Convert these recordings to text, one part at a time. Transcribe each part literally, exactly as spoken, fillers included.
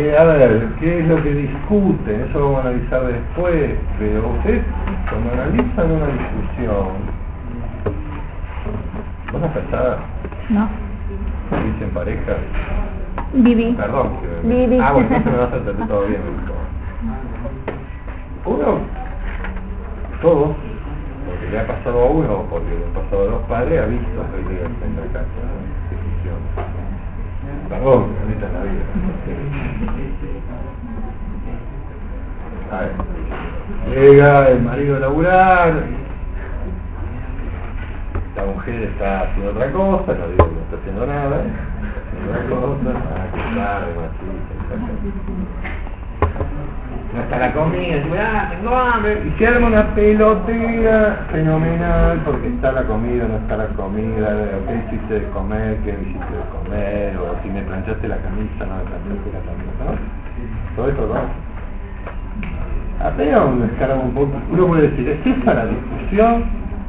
Eh, a ver, ¿qué es lo que discuten? Eso lo vamos a analizar después, pero ustedes cuando analizan una discusión, ¿vos no casada? No. ¿Vivís en pareja? Viví. Perdón. Que me... Viví. Ah, bueno, entonces me vas a entender todo bien. Uno, todos, porque le ha pasado a uno, porque le ha pasado a los padres, ha visto peleas en la casa, discusiones. Perdón, ahorita en la vida. A ver, llega el marido a laburar, la mujer está haciendo otra cosa, no digo que no está haciendo nada, haciendo otra cosa, ah, que tarde, así, no está la comida, dice, ah, tengo hambre, y se arma una pelotera fenomenal porque está la comida, no está la comida, qué hiciste de comer, qué no hiciste de comer, o si me planchaste la camisa, no me planchaste la camisa, ¿no? Todo eso, ¿no? Apenas uno escarba un poco, uno puede decir, ¿es esa la discusión?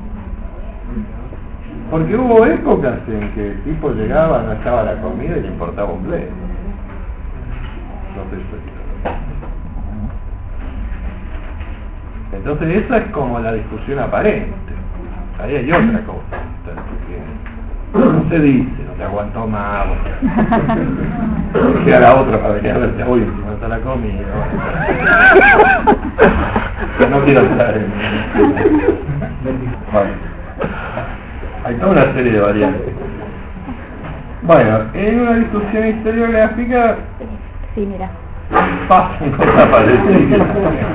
Porque hubo épocas en que el tipo llegaba, no estaba la comida y le importaba un bledo. No sé si... Entonces esa es como la discusión aparente. Ahí hay otra cosa. No se dice, no te aguanto más. Que a la otra para venir a verte, uy, encima está la comida. No quiero estar en... Bueno, hay toda una serie de variantes. Bueno, en una discusión historiográfica... Sí, mira. Pasan cosas parecidas.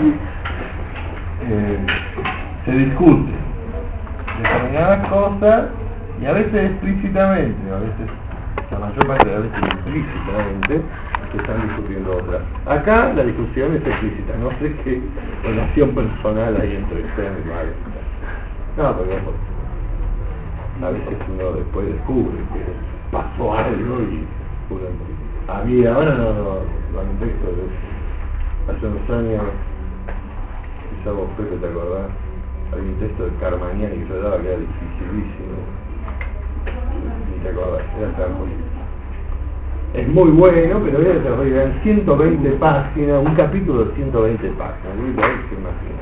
Eh, se discute determinadas cosas y a veces explícitamente, a veces, la mayor parte de veces implícitamente, se están discutiendo otras. Acá la discusión es explícita, no sé qué relación personal hay entre ustedes y Mario. No, pero no, a veces uno después descubre que pasó algo y uno había, ahora no, no, no hay un texto de hace unos años. Quizá vos, Pepe, te acordás, hay un texto de Carmagnani que yo daba que era dificilísimo, ni te acordás, era terrible. Es muy bueno, pero era terrible, eran ciento veinte páginas, un capítulo de ciento veinte páginas, ¿no? Se imagina,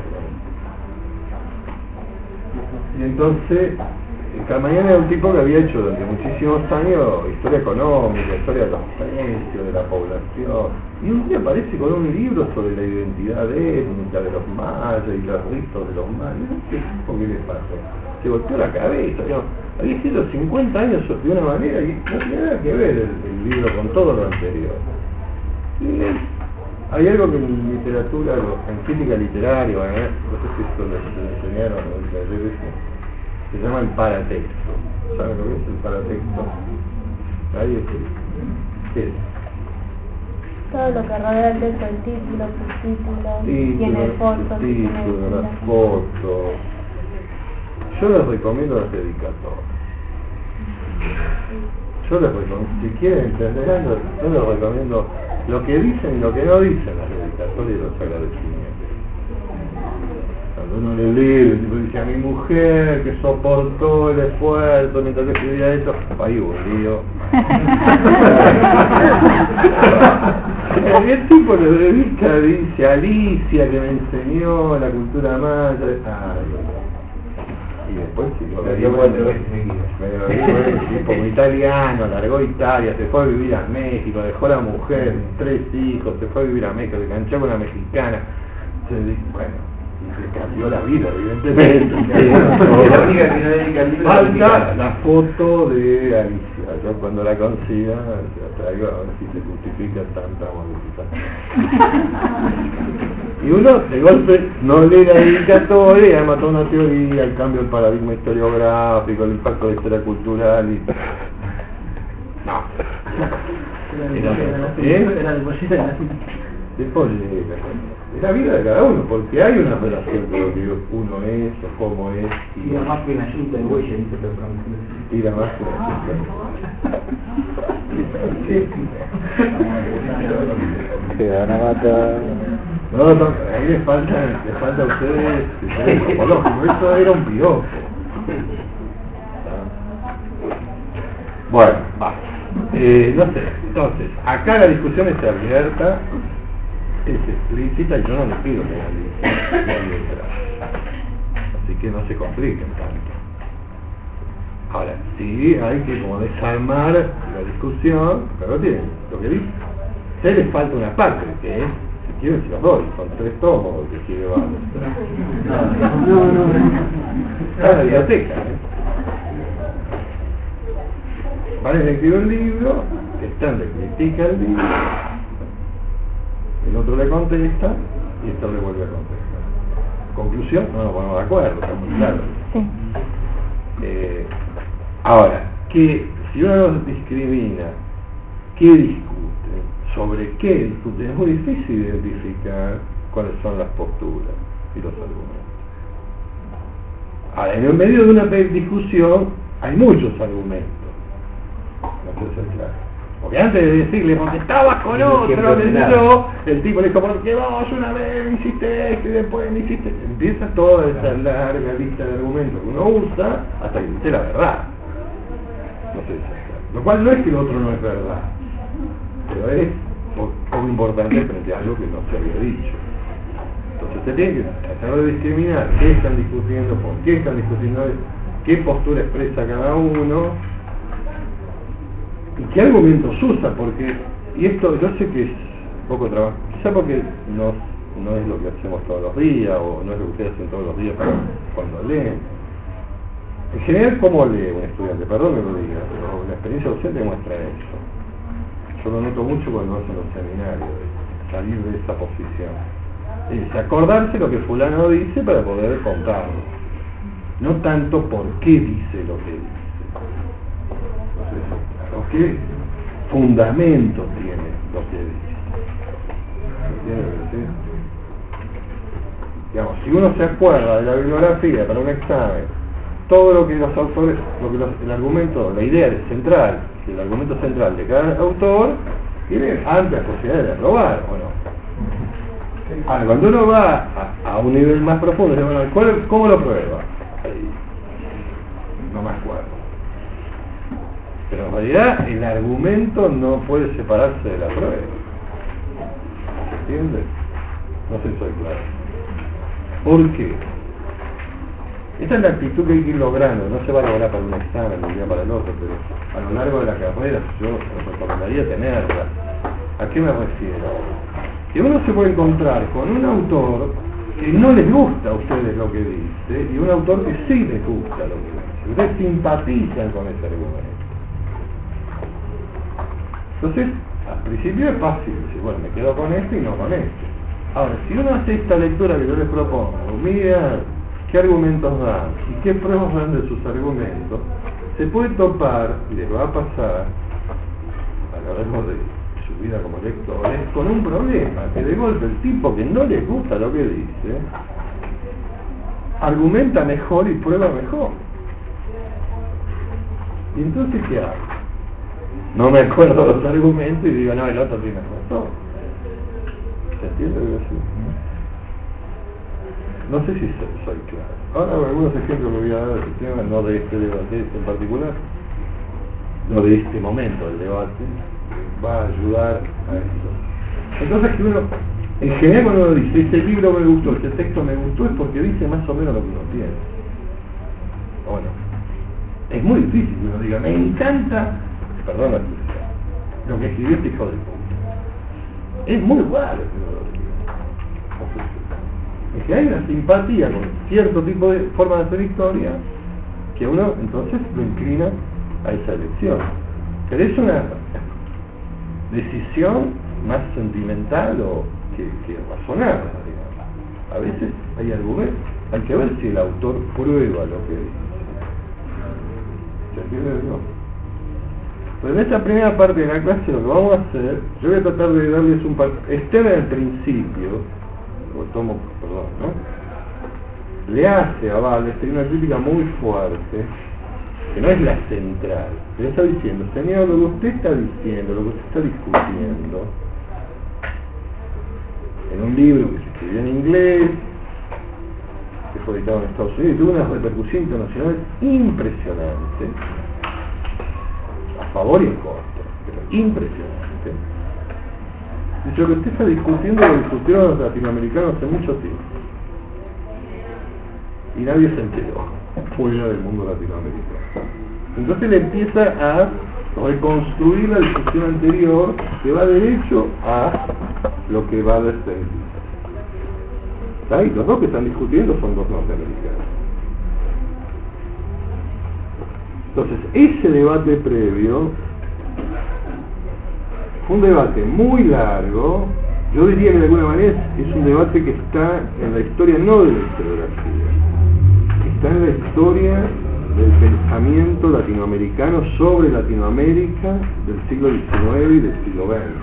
¿no? Y entonces, Carmagnani era un tipo que había hecho durante muchísimos años historia económica, historia de los precios, de la población, y un día aparece con un libro sobre la identidad étnica de los mayas y los ritos de los mayas. No sé qué le pasó, se golpeó la cabeza, ¿no? Había escrito cincuenta años de una manera y no tiene nada que ver el, el libro con todo lo anterior. Y hay algo que en literatura, en crítica literaria, ¿eh? No sé si esto les enseñaron o les se llama el paratexto. ¿Saben lo que es el paratexto? Ahí es. ¿Qué es? Todo lo que rodea el texto, el título, subtítulo, tiene fotos, título, las fotos. Yo les recomiendo las dedicatorias. Yo les recomiendo, si quieren entender algo, yo les recomiendo lo que dicen y lo que no dicen las dedicatorias y los agradecimientos. Cuando uno le lee, el tipo dice a mi mujer que soportó el esfuerzo mientras que escribía eso, ahí hubo un lío. El tipo le dedica, dice Alicia que me enseñó la cultura maya. Y después sí, lo dio cuatro veces seguidas. Tipo italiano, largó Italia, se fue a vivir a México, dejó a la mujer, tres hijos, se fue a vivir a México, se enganchó con una mexicana. Bueno, se cambió la vida, evidentemente. La única que no dedica el libro. Falta la foto de Alicia. Yo cuando la consiga, la traigo a ver si se justifica tanta modificación. Y uno, de golpe, no lee la dedicatoria y además toda una teoría, el cambio del paradigma historiográfico, el impacto de la historia cultural y... No. Era de pollita de la cita. De pollita. Es la vida de cada uno, porque hay una relación con lo que uno es o cómo es. Y la más que una yunta de huella, dice el y la más que una yunta. Se van a matar. No, no, ahí les falta, les falta a ustedes, eso era un piropo. Bueno, va. Eh, no sé. Entonces, acá la discusión es abierta, es explícita, y yo no les pido que la letra. Así que no se compliquen tanto. Ahora, sí hay que como desarmar la discusión, pero tienen lo que dice. Se les falta una parte, que es, si quieren se los doy, son tres tomos que quiere Wallace. No, no, no. Está en la biblioteca, ¿eh? Vale, le escribe el libro, Stan le critica el libro, el otro le contesta y esto le vuelve a contestar. Conclusión, no nos ponemos de acuerdo, está muy claro. Sí. Eh, ahora, que si uno los discrimina, ¿qué discuten? ¿Sobre qué discuten? Es muy difícil identificar cuáles son las posturas y los argumentos. Ahora, en el medio de una discusión hay muchos argumentos. No sé si es claro. Porque antes de decirle, porque estabas con otro, le dio, el tipo le dijo, porque vos una vez me hiciste esto y después me hiciste... Empieza toda esa larga lista de argumentos que uno usa hasta que dice la verdad. No sé si es claro. Lo cual no es que el otro no es verdad, pero es poco importante frente a algo que no se había dicho. Entonces se tiene que tratar de discriminar qué están discutiendo, por qué están discutiendo, qué postura expresa cada uno y qué argumentos usa, porque, y esto yo sé que es poco trabajo, quizá porque no, no es lo que hacemos todos los días, o no es lo que ustedes hacen todos los días cuando leen. En general, ¿cómo lee un estudiante? Perdón que lo diga, pero la experiencia docente muestra eso. Yo lo noto mucho cuando hacen los seminarios, salir de esa posición. Es acordarse lo que fulano dice para poder contarlo. No tanto por qué dice lo que dice. ¿Qué fundamento tiene lo que dice? ¿Entiendes? Digamos, si uno se acuerda de la bibliografía para un examen, todo lo que los autores, lo que los, el argumento, la idea central, el argumento central de cada autor, tiene amplias posibilidades de aprobar, ¿o no? Ahora, cuando uno va a, a un nivel más profundo, bueno, ¿cómo lo prueba? Ahí, no me acuerdo. Pero en realidad el argumento no puede separarse de la prueba. ¿Se entiende? No sé si soy claro. ¿Por qué? Esta es la actitud que hay que ir logrando. No se va a lograr para un examen de un día para el otro, pero a lo largo de la carrera yo os recomendaría tenerla. ¿A qué me refiero? Que uno se puede encontrar con un autor que no les gusta a ustedes lo que dice y un autor que sí les gusta lo que dice. Ustedes simpatizan con ese argumento. Entonces, al principio es fácil decir, bueno, me quedo con este y no con este. Ahora, si uno hace esta lectura que yo les propongo, mira qué argumentos dan y qué pruebas dan de sus argumentos, se puede topar, y les va a pasar a lo largo de su vida como lectores, con un problema, que de golpe el tipo que no les gusta lo que dice, argumenta mejor y prueba mejor. ¿Y entonces qué hago? No me acuerdo los argumentos y digo, no, el otro tiene razón. ¿Se entiende lo que decir? No sé si soy claro. Ahora algunos ejemplos que voy a dar del tema, no de este debate en particular, no de este momento del debate, va a ayudar a esto. Entonces que uno, en general cuando uno dice, este libro me gustó, este texto me gustó, es porque dice más o menos lo que uno tiene. Bueno, es muy difícil que uno diga, me encanta, perdón la expresión, lo que escribió este hijo de puta. Es muy raro que uno lo diga. Es que hay una simpatía con cierto tipo de forma de hacer historia que uno entonces lo inclina a esa elección. Pero es una decisión más sentimental o que, que razonada, digamos. A veces hay argumentos, hay que ver si el autor prueba lo que dice. ¿Se entiende? No. Pero en esta primera parte de la clase lo que vamos a hacer, yo voy a tratar de darles un par... Esther al principio, o tomo, perdón, ¿no? Le hace a Wallace, tiene una crítica muy fuerte, que no es la central. Le está diciendo, señor, lo que usted está diciendo, lo que usted está discutiendo, en un libro que se escribió en inglés, que fue editado en Estados Unidos, y tuvo una repercusión internacional impresionante, a favor y en contra, pero impresionante. ¿sí? Y lo que usted está discutiendo lo discutieron los latinoamericanos hace mucho tiempo. Y nadie se enteró fuera del mundo latinoamericano. Entonces él empieza a reconstruir la discusión anterior que va derecho a lo que va a descender. ¿Está? Y los dos que están discutiendo son dos norteamericanos. Entonces, ese debate previo fue un debate muy largo. Yo diría que de alguna manera es un debate que está en la historia no de la historiografía, está en la historia del pensamiento latinoamericano sobre Latinoamérica del siglo diecinueve y del siglo veinte.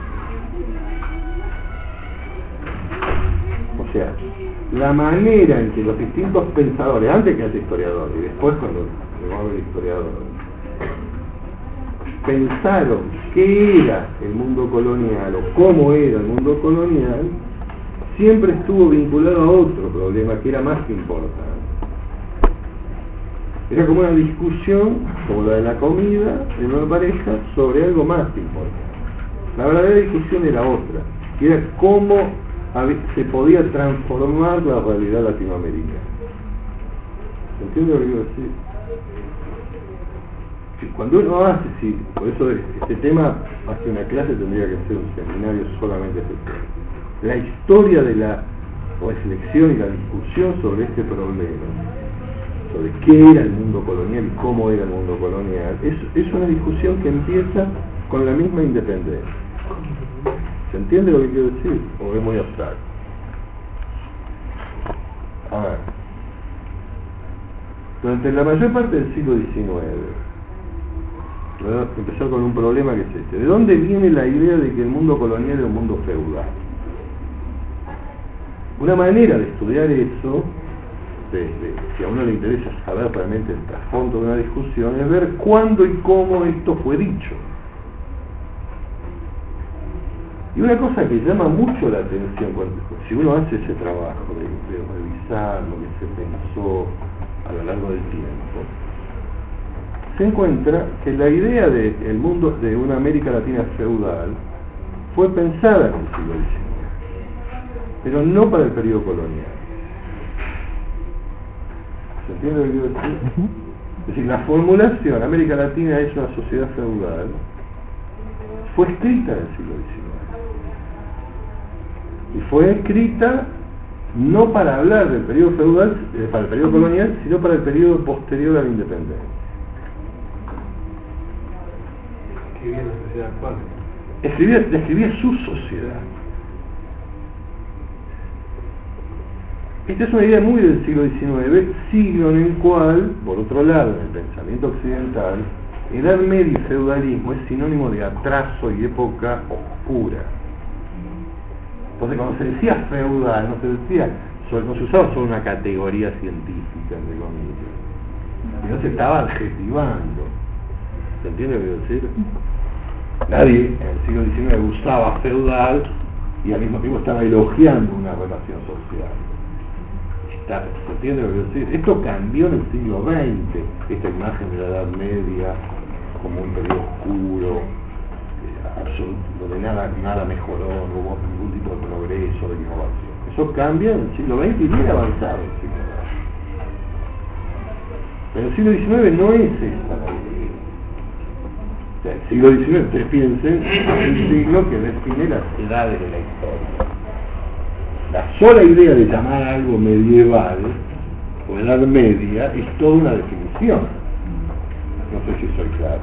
O sea, la manera en que los distintos pensadores, antes que haya historiadores y después cuando llegó a haber historiadores, pensaron qué era el mundo colonial o cómo era el mundo colonial, siempre estuvo vinculado a otro problema que era más importante. Era como una discusión, como la de la comida de una pareja, sobre algo más importante. La verdadera discusión era otra, que era cómo se podía transformar la realidad latinoamericana. ¿Se entiende lo que quiero decir? Cuando uno hace, sí, por eso este tema, más que una clase, tendría que ser un seminario solamente este tema. La historia de la reflexión y la discusión sobre este problema, sobre qué era el mundo colonial y cómo era el mundo colonial, es, es una discusión que empieza con la misma independencia. ¿Se entiende lo que quiero decir? ¿O es muy abstracto? A ver. Durante la mayor parte del siglo diecinueve, empezó con un problema que es este. ¿De dónde viene la idea de que el mundo colonial era un mundo feudal? Una manera de estudiar eso, de, de, si a uno le interesa saber realmente el trasfondo de una discusión, es ver cuándo y cómo esto fue dicho. Y una cosa que llama mucho la atención, cuando, si uno hace ese trabajo de, de revisar lo que se pensó a lo largo del tiempo, se encuentra que la idea de el mundo de una América Latina feudal fue pensada en el siglo diecinueve, pero no para el periodo colonial. ¿Se entiende lo que quiero decir? Es decir, la formulación América Latina es una sociedad feudal fue escrita en el siglo diecinueve y fue escrita no para hablar del periodo feudal, eh, para el periodo colonial, sino para el periodo posterior a la independencia. Escribía la sociedad actual. Escribía, describía su sociedad. Esta es una idea muy del siglo diecinueve, siglo en el cual, por otro lado, en el pensamiento occidental, Edad Media y feudalismo es sinónimo de atraso y época oscura. Entonces, cuando se decía feudal, no se decía, no se usaba solo una categoría científica, entre comillas, sino se estaba adjetivando. ¿Se entiende lo que quiero decir? Nadie en el siglo diecinueve usaba feudal y al mismo tiempo estaba elogiando una relación social. Está, ¿se entiende lo que quiero decir? Esto cambió en el siglo veinte, esta imagen de la Edad Media como un periodo oscuro, eh, absoluto, donde nada, nada mejoró, no hubo ningún tipo de progreso, de innovación. Eso cambia en el siglo veinte y viene avanzado en el siglo veinte. Pero el siglo diecinueve no es esta la idea. O sea, el siglo diecinueve, ustedes piensen, es el siglo que define las edades de la historia. La sola idea de llamar algo medieval o edad media es toda una definición. No sé si soy claro.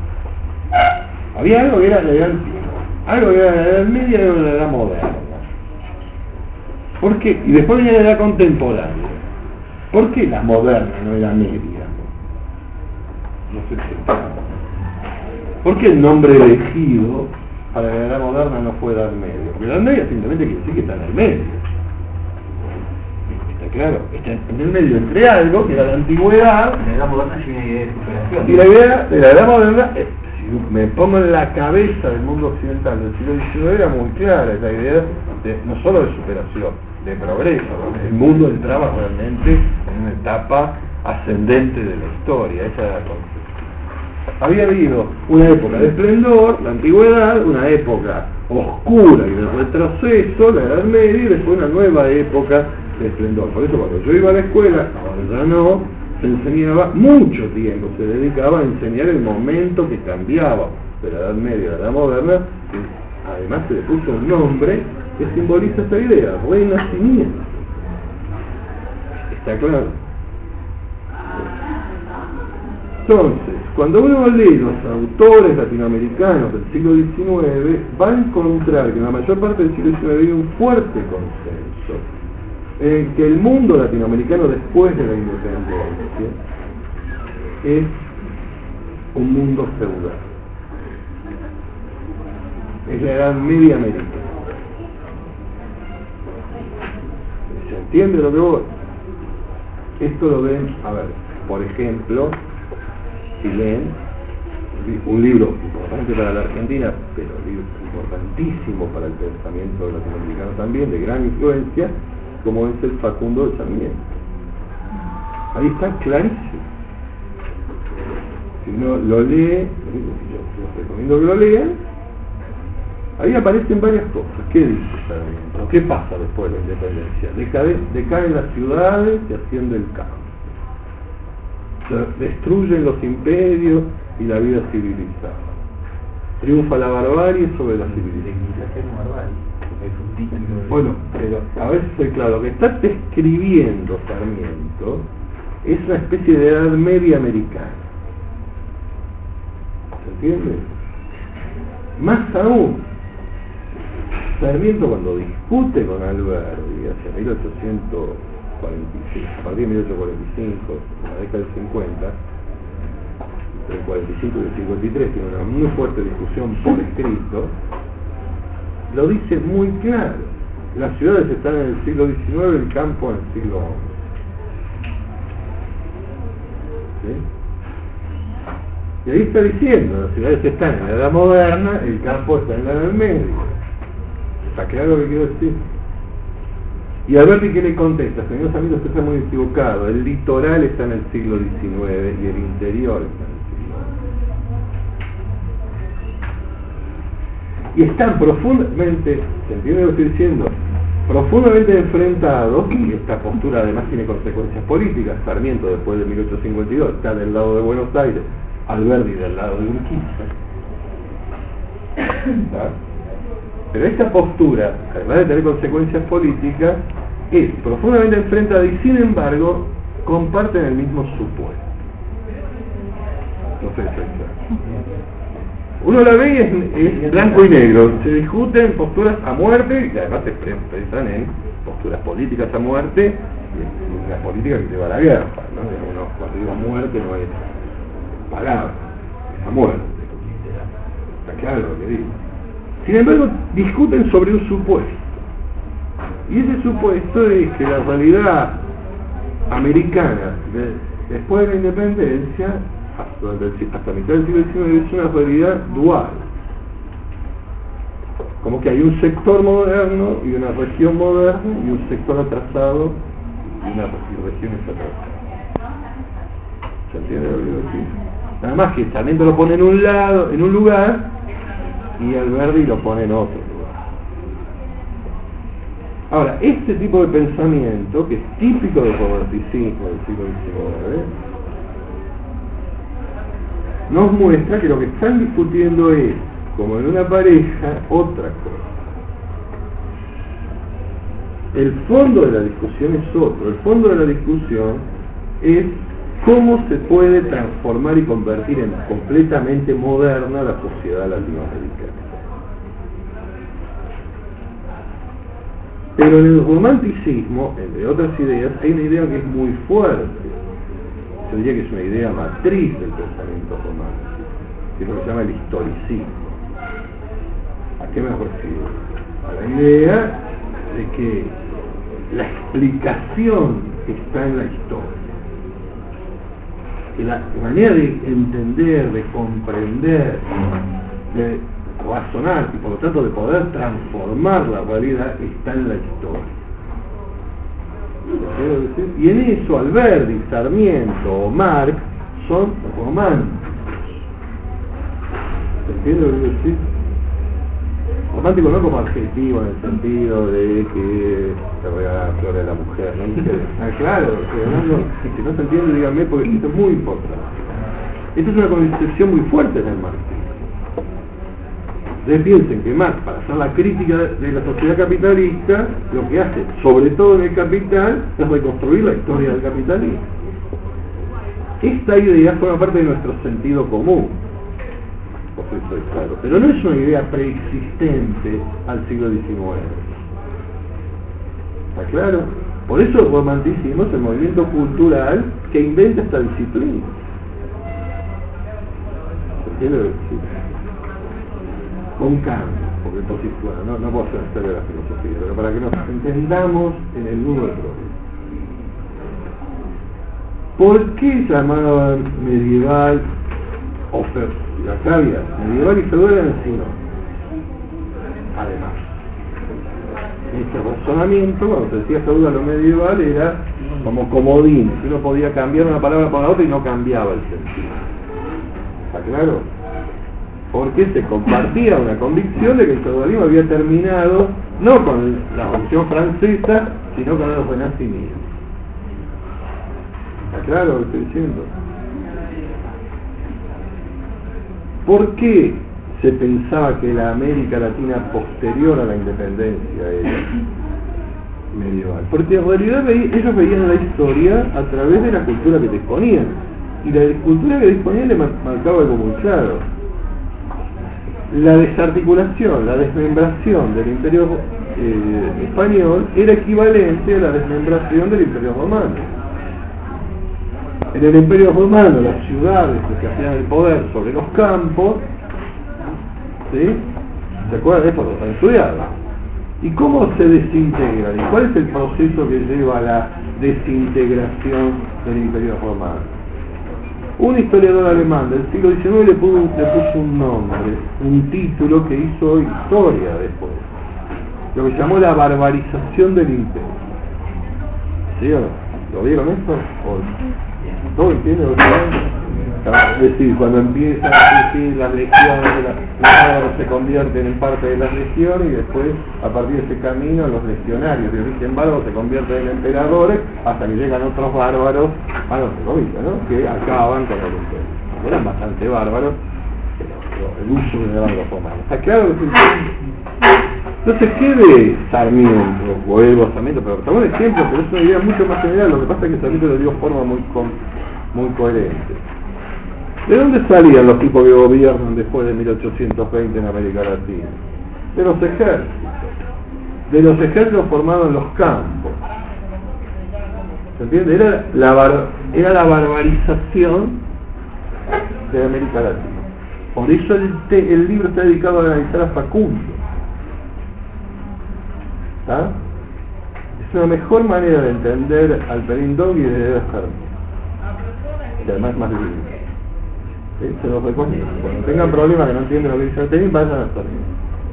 Había algo que era la edad antigua, algo que era la edad media y algo que era la edad moderna. ¿Por qué? Y después venía la edad contemporánea. ¿Por qué la moderna no era media? No sé si claro. ¿Por qué el nombre elegido para la edad moderna no fue edad media? Porque la edad media simplemente quiere decir que está en el medio. Está claro, está en el medio entre algo que era la antigüedad. La edad moderna es una idea de superación. Y la idea de la edad moderna, eh, si me pongo en la cabeza del mundo occidental del siglo diecinueve, era muy clara, es la idea de, no solo de superación, de progreso. El mundo entraba realmente en una etapa ascendente de la historia, esa era la concepción. había habido una época de esplendor, la antigüedad, una época oscura y de retroceso, la Edad Media, y después una nueva época de esplendor. Por eso cuando yo iba a la escuela, ahora ya no, se enseñaba mucho tiempo, se dedicaba a enseñar el momento que cambiaba de la Edad Media a la Edad Moderna, que además se le puso un nombre que simboliza esta idea, renacimiento. Está claro. Entonces, cuando uno lee los autores latinoamericanos del siglo diecinueve, va a encontrar que en la mayor parte del siglo diecinueve hay un fuerte consenso en que el mundo latinoamericano después de la independencia es un mundo feudal. Es la Edad Media americana. ¿Se entiende lo que voy? Esto lo ven, a ver, por ejemplo, si leen un libro importante para la Argentina, pero un libro importantísimo para el pensamiento latinoamericano también, de gran influencia, como es el Facundo de Sarmiento. Ahí está clarísimo. Si uno lo lee, yo les recomiendo que lo lean, ahí aparecen varias cosas. ¿Qué dice Sarmiento? ¿Qué pasa después de la independencia? Decae, decaen las ciudades y asciende el campo. Se destruyen los imperios y la vida civilizada. Triunfa la barbarie sobre la civilización. Bueno, pero a veces, claro, lo que está describiendo Sarmiento es una especie de Edad Media americana. ¿Se entiende? Más aún, Sarmiento cuando discute con Alberdi hacia mil ochocientos cuarenta y cinco, a partir de mil ochocientos cuarenta y cinco, en la década del cincuenta, entre el cuarenta y cinco y el cincuenta y tres, tiene una muy fuerte discusión por escrito, lo dice muy claro. Las ciudades están en el siglo diecinueve, el campo en el siglo once. ¿Sí? Y ahí está diciendo, las ciudades están en la Edad Moderna, el campo está en la Edad Media. ¿Está claro lo que quiero decir? Y Alberti, ¿qué le contesta? Señor Sarmiento, usted está muy equivocado. El litoral está en el siglo diecinueve y el interior está en el siglo once. Y están profundamente, ¿se entiende lo que estoy diciendo? Profundamente enfrentados, y esta postura además tiene consecuencias políticas. Sarmiento, después de mil ochocientos cincuenta y dos, está del lado de Buenos Aires, Alberti del lado de Urquiza. ¿Está? Pero esta postura, además de tener consecuencias políticas, es profundamente enfrentada y sin embargo comparten el mismo supuesto. No sé si es claro. Uno la ve y es, es blanco y negro, se discuten posturas a muerte y además se expresan en posturas políticas a muerte y la política que lleva a la guerra, ¿no? Uno, cuando digo muerte no es palabra, es a muerte. Está claro lo que digo. Sin embargo, discuten sobre un supuesto. Y ese supuesto es que la realidad americana, de, después de la independencia, hasta, hasta mitad del siglo diecinueve, es una realidad dual. Como que hay un sector moderno y una región moderna y un sector atrasado y una y regiones atrasadas. ¿Se entiende lo que quiero decir? Nada más que Sarmiento lo pone en un lado, en un lugar, y Alberti lo pone en otro lugar. Ahora, este tipo de pensamiento, que es típico del romanticismo del siglo diecinueve, nos muestra que lo que están discutiendo es, como en una pareja, otra cosa. El fondo de la discusión es otro. El fondo de la discusión es cómo se puede transformar y convertir en completamente moderna la sociedad latinoamericana. Pero en el romanticismo, entre otras ideas, hay una idea que es muy fuerte. Yo diría que es una idea matriz del pensamiento romántico, que es lo que se llama el historicismo. ¿A qué me refiero? A la idea de que la explicación está en la historia. Que la manera de entender, de comprender, de razonar y por lo tanto de poder transformar la realidad está en la historia. Y en eso Alberti, Sarmiento o Marx son románticos. ¿Entiendes lo que quiero decir? Romántico no como adjetivo en el sentido de que se regala flores a la mujer, ¿no? Ah, claro, estoy hablando, si no se entiende, díganme, porque esto es muy importante. Esta es una concepción muy fuerte del marxismo. Ustedes piensen que Marx, para hacer la crítica de la sociedad capitalista, lo que hace, sobre todo en el Capital, es reconstruir la historia del capitalismo. Esta idea forma parte de nuestro sentido común, por eso estoy claro, pero no es una idea preexistente al siglo diecinueve. ¿Está claro? Por eso el romanticismo es el movimiento cultural que inventa esta disciplina. ¿Se entiende lo que decir? Con cambio, porque entonces, bueno, no, no puedo hacer historia de la filosofía, pero para que nos entendamos en el nudo del problema. ¿Por qué llamaban medieval o acá había medieval y feudal eran sinónimos? Además, este razonamiento, cuando se decía feudal o medieval, era como comodín, que uno podía cambiar una palabra por la otra y no cambiaba el sentido. ¿Está claro? Porque se compartía una convicción de que el feudalismo había terminado no con la Revolución Francesa, sino con el Renacimiento. ¿Está claro lo que estoy diciendo? ¿Por qué se pensaba que la América Latina posterior a la independencia era medieval? Porque en realidad ve, ellos veían la historia a través de la cultura que disponían. Y la cultura que disponían le marcaba algo muy claro. La desarticulación, la desmembración del imperio eh, español era equivalente a la desmembración del imperio romano. En el imperio romano, las ciudades que hacían el poder sobre los campos, ¿sí? ¿Se acuerdan de esto? Lo han estudiado. ¿Y cómo se desintegran? ¿Y cuál es el proceso que lleva a la desintegración del imperio romano? Un historiador alemán del siglo diecinueve le puso, le puso un nombre, un título que hizo historia después, lo que llamó la barbarización del imperio. ¿Sí o no? ¿Lo vieron esto? ¿O ¿todo entiende lo que es decir, cuando empiezan a decir las legiones, los bárbaros se convierten en parte de las legiones y después, a partir de ese camino, los legionarios de origen bárbaro se convierten en emperadores hasta que llegan otros bárbaros, bárbaros ¿no? que acaban con el imperio. Eran bastante bárbaros, pero el uso de los romanos. ¿Está claro que entonces, ¿qué de Sarmiento? Vuelvo a Sarmiento, pero tomamos un ejemplo, pero es una idea mucho más general. Lo que pasa es que Sarmiento le dio forma muy, con, muy coherente. ¿De dónde salían los tipos que gobiernan después de mil ochocientos veinte en América Latina? De los ejércitos. De los ejércitos formados en los campos. ¿Se entiende? Era la, bar, era la barbarización de América Latina. Por eso el, te, el libro está dedicado a analizar a Facundo. ¿Ah? Es una mejor manera de entender al Perindón y de leer a Sarmiento. Y además más libre. ¿Sí? Se los recomiendo. Cuando tengan problemas que no entienden lo que dice el Perindón, vayan a Sarmiento.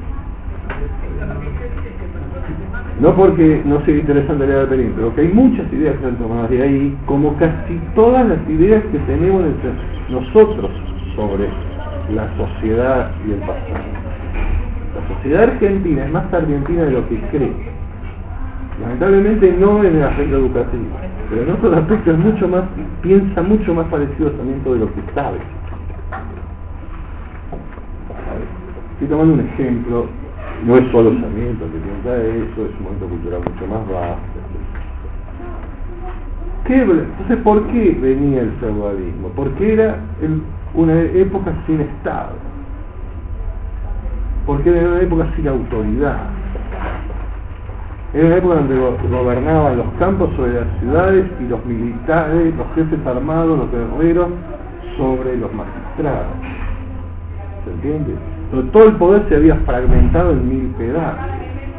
No porque no sea interesante leer al Perindón, pero que hay muchas ideas que se han tomado de ahí, como casi todas las ideas que tenemos nosotros sobre la sociedad y el pasado. La sociedad argentina es más argentina de lo que cree. Lamentablemente no en el aspecto educativo, pero en otros aspectos es mucho más, piensa mucho más parecido a Sarmiento de lo que sabe. Estoy tomando un ejemplo, no es solo Sarmiento que piensa eso, es un momento cultural mucho más vasto. ¿Qué, entonces, ¿por qué venía el feudalismo? Porque era el, una época sin Estado. Porque era una época sin autoridad. Era una época donde gobernaban los campos sobre las ciudades y los militares, los jefes armados, los guerreros sobre los magistrados. ¿Se entiende? Entonces, todo el poder se había fragmentado en mil pedazos.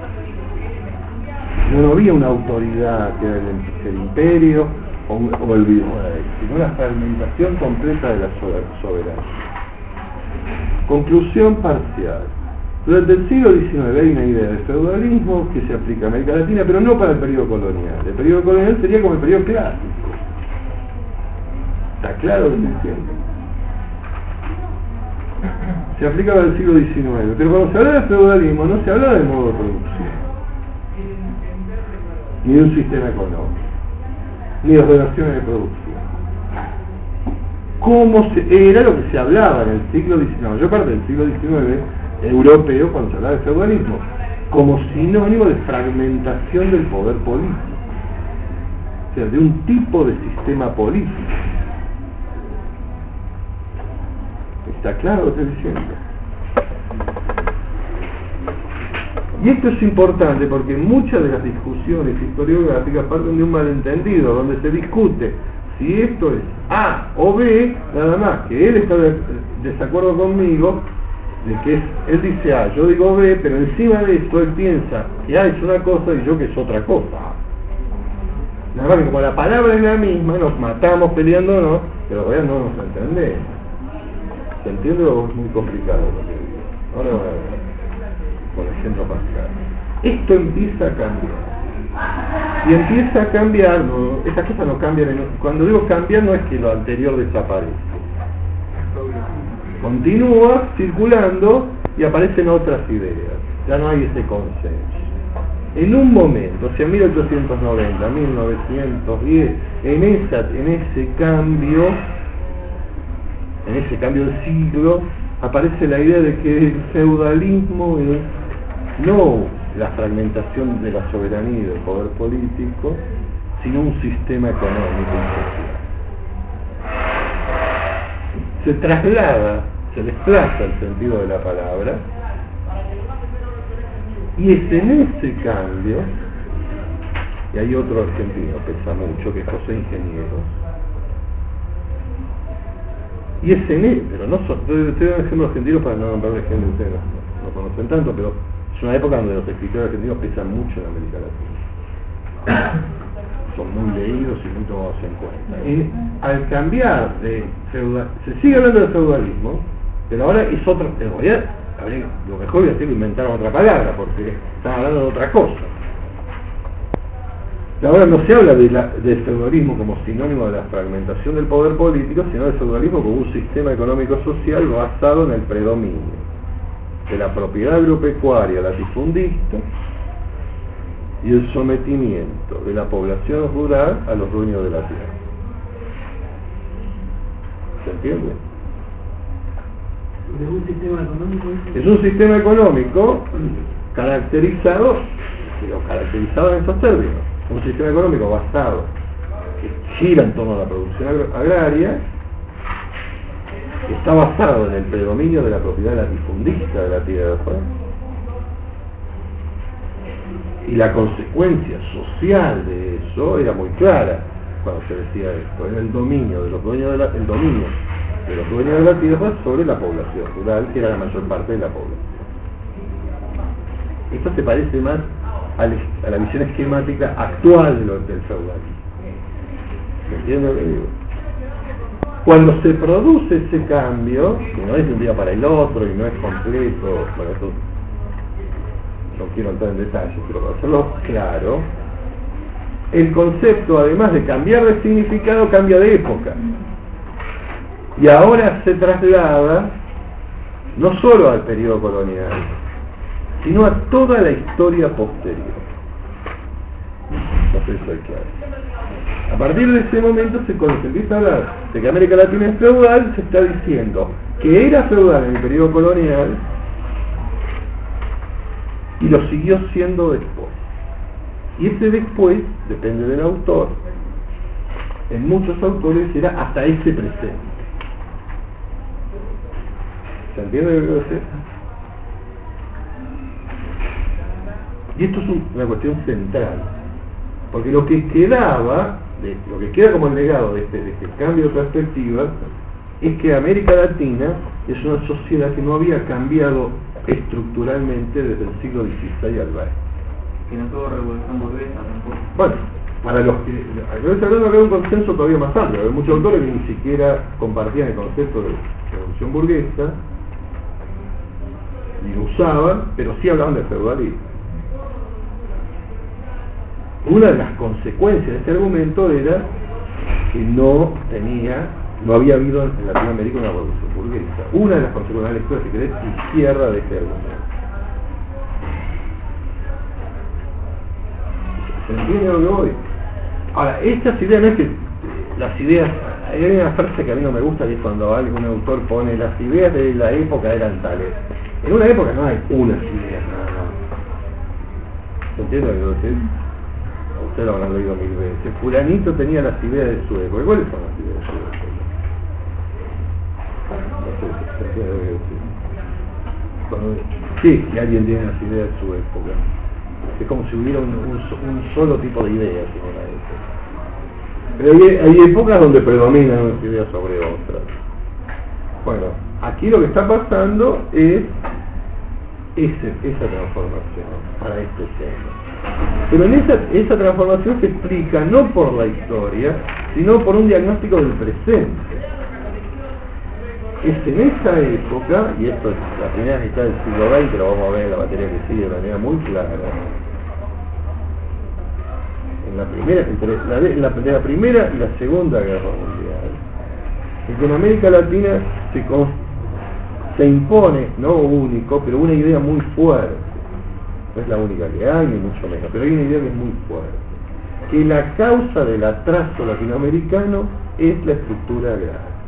No había una autoridad que era el, el imperio o, o el virrey, sino una fragmentación completa de la soberanía. Conclusión parcial. Durante el siglo diecinueve hay una idea de feudalismo que se aplica a América Latina, pero no para el periodo colonial. El periodo colonial sería como el periodo clásico. ¿Está claro lo que estoy diciendo? se aplicaba al siglo diecinueve, pero cuando se hablaba de feudalismo no se hablaba de modo de producción, ni de un sistema económico, ni de relaciones de producción. ¿Cómo se, era lo que se hablaba en el siglo diecinueve, yo parte del siglo diecinueve europeo, cuando se hablaba de feudalismo, como sinónimo de fragmentación del poder político, o sea, de un tipo de sistema político. ¿Está claro lo que estoy diciendo? Y esto es importante porque muchas de las discusiones historiográficas parten de un malentendido, donde se discute si esto es A o B, nada más que él está de desacuerdo conmigo, de que es, él dice A, yo digo B, pero encima de esto él piensa que A es una cosa y yo que es otra cosa. Nada más que como la palabra es la misma, nos matamos peleándonos, pero en realidad no nos entendemos. ¿Se entiende o es muy complicado lo que digo? Ahora voy a ver, con el centro Pascal. Esto empieza a cambiar. Y empieza a cambiar, no, estas cosas no cambian. En, cuando digo cambiar no es que lo anterior desaparece. Continúa circulando y aparecen otras ideas. Ya no hay ese consenso. En un momento, o sea, mil ochocientos noventa, mil novecientos diez, en, esa, en ese cambio, en ese cambio de siglo, aparece la idea de que el feudalismo es no la fragmentación de la soberanía y del poder político, sino un sistema económico y social. Se traslada, se desplaza el sentido de la palabra, y es en ese cambio, y hay otro argentino, pesa mucho, que es José Ingeniero, y es en él, pero no son, estoy dando ejemplos argentinos para no nombrar ejemplos que ustedes no, no conocen tanto, pero es una época donde los escritores argentinos pesan mucho en América Latina. Son muy leídos y muy tomados en cuenta. Y al cambiar de feudal, se sigue hablando de feudalismo, pero ahora es otro, en realidad, lo mejor hubiera sido inventar otra palabra, porque están hablando de otra cosa. Y ahora no se habla de la, del feudalismo como sinónimo de la fragmentación del poder político, sino del feudalismo como un sistema económico-social basado en el predominio de la propiedad agropecuaria latifundista y el sometimiento de la población rural a los dueños de la tierra. ¿Se entiende? ¿Es un sistema económico? Es un sistema económico caracterizado, pero caracterizado en esos términos. Un sistema económico basado, que gira en torno a la producción agraria, que está basado en el predominio de la propiedad latifundista de la tierra. Y la consecuencia social de eso era muy clara cuando se decía esto, era el dominio de los dueños de la, el dominio de los dueños de la tierra sobre la población rural, que era la mayor parte de la población. Esto se parece más a la visión esquemática actual de lo, del feudalismo. ¿Me entiendes lo que digo? Cuando se produce ese cambio, que no es de un día para el otro y no es completo, bueno, esto no quiero entrar en detalles, pero para hacerlo claro, el concepto, además de cambiar de significado, cambia de época. Y ahora se traslada no solo al periodo colonial, sino a toda la historia posterior. No sé si soy claro. A partir de ese momento, se, cuando se empieza a hablar de que América Latina es feudal, se está diciendo que era feudal en el periodo colonial y lo siguió siendo después. Y ese después, depende del autor, en muchos autores era hasta ese presente. ¿Se entiende lo que quiero decir? Y esto es un, una cuestión central, porque lo que quedaba, de, lo que queda como el legado de este, de este cambio de perspectiva, es que América Latina es una sociedad que no había cambiado estructuralmente desde el siglo dieciséis al veinte. Que no tuvo revolución burguesa tampoco. Bueno, para los que... Acá hablando acá de un consenso todavía más amplio, hay muchos autores que ni siquiera compartían el concepto de revolución burguesa, ni lo usaban, pero sí hablaban del feudalismo. Una de las consecuencias de este argumento era que no tenía No había habido en Latinoamérica una revolución burguesa. Una de las consecuencias lecturas, si querés, izquierda de este argumento. ¿Se entiende lo que voy? Ahora, estas ideas no es que las ideas, hay una frase que a mí no me gusta, que es cuando algún autor pone las ideas de la época eran tales. En una época no hay unas ideas, nada más. ¿Se entiende lo que voy a decir? Ustedes lo habrán leído mil veces. Fulanito tenía las ideas de su época. ¿Cuáles son las ideas de su época? No sé, ¿se entiende lo que voy a decir? Cuando, sí, que alguien tiene las ideas de su época. Es como si hubiera un, un, un solo tipo de ideas en una época. Pero hay, hay épocas donde predominan unas ideas sobre otras. Bueno, aquí lo que está pasando es ese, esa transformación para este tema. Pero en esa, esa transformación se explica no por la historia, sino por un diagnóstico del presente. Es en esa época, y esto es la primera mitad del siglo veinte, lo vamos a ver en la materia que sigue de manera muy clara. En la primera, entre la, la, de la primera y la segunda guerra mundial, en que en América Latina se, se impone, no único, pero una idea muy fuerte. No es la única que hay, ni mucho menos, pero hay una idea que es muy fuerte, que la causa del atraso latinoamericano es la estructura agraria.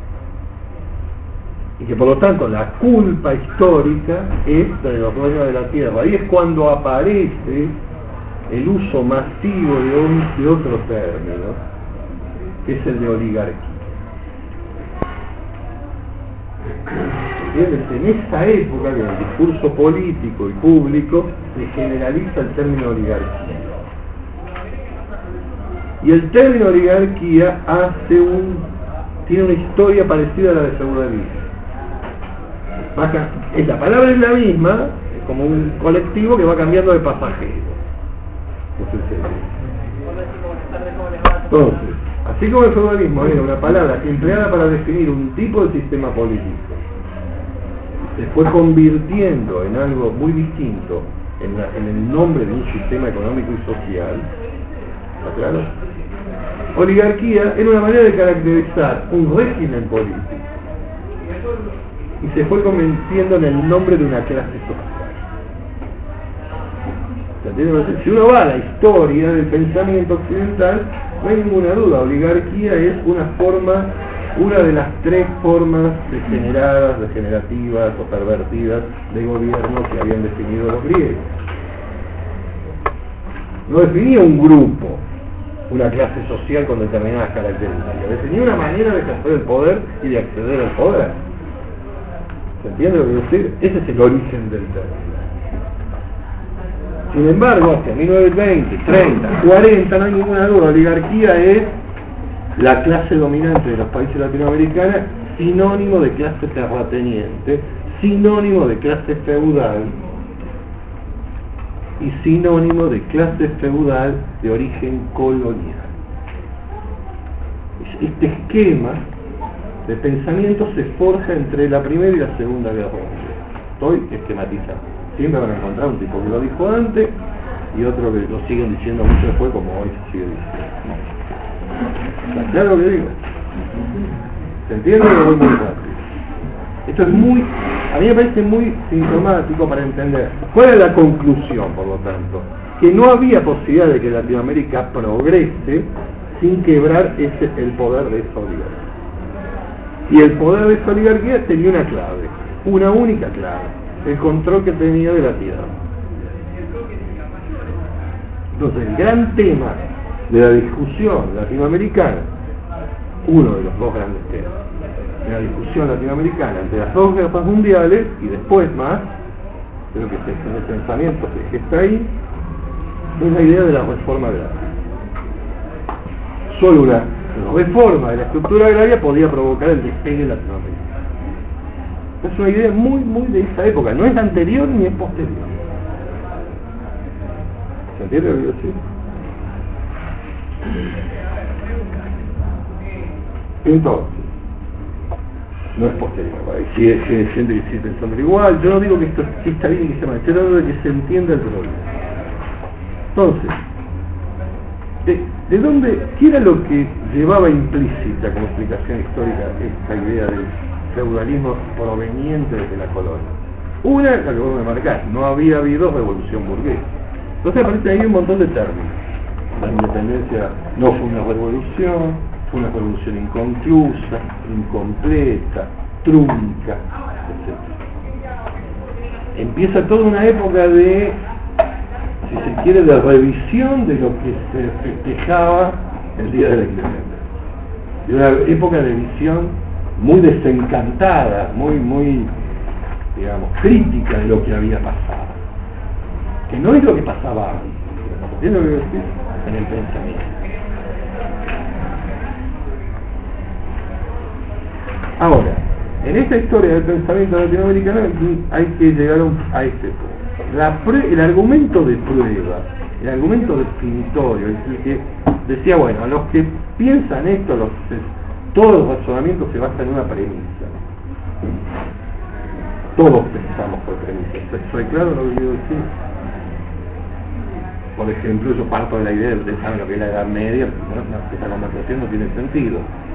Y que por lo tanto la culpa histórica es de los dueños de la tierra. Ahí es cuando aparece el uso masivo de, un, de otro término, que es el de oligarquía. ¿Entiendes? En esa época, que en el discurso político y público se generaliza el término oligarquía. Y el término oligarquía hace un, tiene una historia parecida a la de feudalismo. Es, la palabra es la misma, es como un colectivo que va cambiando de pasajero. Entonces, así como el feudalismo era una palabra empleada para definir un tipo de sistema político, se fue convirtiendo en algo muy distinto en, la, en el nombre de un sistema económico y social. ¿Está claro? Oligarquía era una manera de caracterizar un régimen político y se fue convirtiendo en el nombre de una clase social. ¿Se entiende? Si uno va a la historia del pensamiento occidental, no hay ninguna duda, oligarquía es una forma, una de las tres formas degeneradas, degenerativas o pervertidas de gobierno que habían definido los griegos. No definía un grupo, una clase social con determinadas características, definía una manera de ejercer el poder y de acceder al poder. ¿Se entiende lo que quiero decir? Ese es el origen del término. Sin embargo, hacia mil novecientos veinte, treinta, cuarenta, no hay ninguna duda, la oligarquía es la clase dominante de los países latinoamericanos, sinónimo de clase terrateniente, sinónimo de clase feudal y sinónimo de clase feudal de origen colonial. Este esquema de pensamiento se forja entre la primera y la segunda guerra mundial. Estoy esquematizando. Siempre van a encontrar un tipo que lo dijo antes y otro que lo siguen diciendo mucho después, como hoy se sigue diciendo. ¿Está claro lo que digo? ¿Se entiende o lo voy muy rápido? Esto es muy, a mí me parece muy sintomático para entender. ¿Cuál es la conclusión, por lo tanto? Que no había posibilidad de que Latinoamérica progrese sin quebrar ese, el poder de esa oligarquía. Y el poder de esa oligarquía tenía una clave, una única clave, el control que tenía de la tierra. Entonces, el gran tema de la discusión latinoamericana, uno de los dos grandes temas de la discusión latinoamericana entre las dos guerras mundiales y después más, de lo que se, en el pensamiento se gesta ahí, es la idea de la reforma agraria. Solo una reforma de la estructura agraria podía provocar el despegue latinoamericano. Es una idea muy, muy de esa época, no es anterior ni es posterior. ¿Se entiende lo que yo digo? Entonces, no es posterior, si hay gente que sigue pensando igual, yo no digo que esto sí está bien y que esté mal, estoy hablando de que se entienda el problema. Entonces, ¿De, ¿De dónde, qué era lo que llevaba implícita como explicación histórica esta idea del feudalismo proveniente de la colonia? Una, la que vos me marcás, no había habido revolución burguesa. Entonces aparece ahí un montón de términos. La independencia no fue una revolución, fue una revolución inconclusa, incompleta, trunca, etcétera. Empieza toda una época de, si se quiere, de revisión de lo que se festejaba el Día de la Independencia. De una época de visión muy desencantada, muy, muy, digamos, crítica de lo que había pasado. Que no es lo que pasaba antes. ¿Entiendes lo que quiero decir? En el pensamiento. Ahora, en esta historia del pensamiento latinoamericano hay que llegar a este punto. La pre, el argumento de prueba, el argumento definitorio, es el que decía, bueno, los que piensan esto, los, todos los razonamientos se basan en una premisa. Todos pensamos por premisa. ¿Soy claro lo que quiero decir? Por ejemplo, yo parto de la idea de pensar lo que es la Edad Media, pero no, esa conversación no tiene sentido.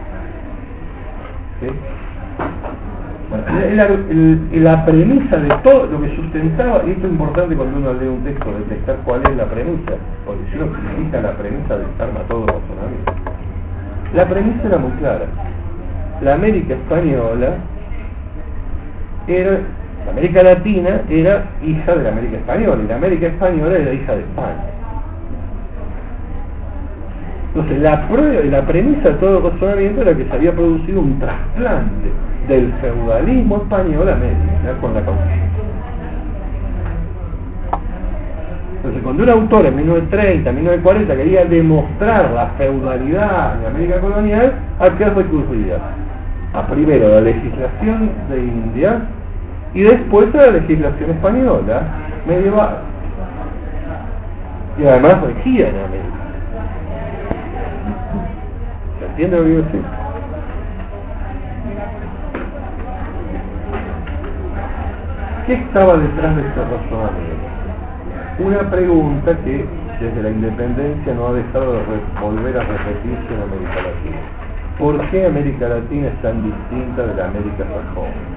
¿Sí? Bueno, el, el, la premisa de todo lo que sustentaba, y esto es importante cuando uno lee un texto, detectar cuál es la premisa, porque si uno critica la premisa, desarma todo el razonamiento. La premisa era muy clara. La América española era, la América Latina era hija de la América española, y la América española era hija de España. Entonces, la, prueba, la premisa de todo el razonamiento era que se había producido un trasplante del feudalismo español a América con la conquista. Entonces, cuando un autor en mil novecientos treinta, mil novecientos cuarenta quería demostrar la feudalidad de América colonial, ¿a qué recurría? A primero la legislación de India y después a la legislación española medieval. Y además regía en América. ¿Se entiende lo que quiero decir? ¿Qué estaba detrás de este razonamiento? Una pregunta que desde la independencia no ha dejado de volver a repetirse en América Latina. ¿Por qué América Latina es tan distinta de la América sajona?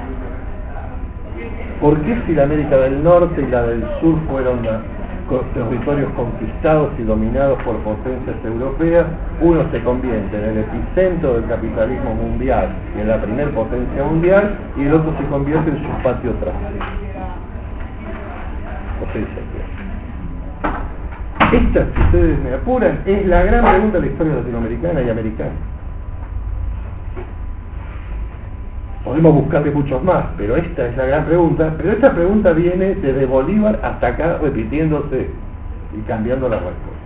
¿Por qué si la América del Norte y la del Sur fueron la, territorios conquistados y dominados por potencias europeas, uno se convierte en el epicentro del capitalismo mundial y en la primer potencia mundial, y el otro se convierte en su patio trasero? ¿O se dice qué? Esta, si ustedes me apuran, es la gran pregunta de la historia latinoamericana y americana. Podemos buscarle muchos más, pero esta es la gran pregunta. Pero esta pregunta viene desde Bolívar hasta acá, repitiéndose y cambiando la respuesta.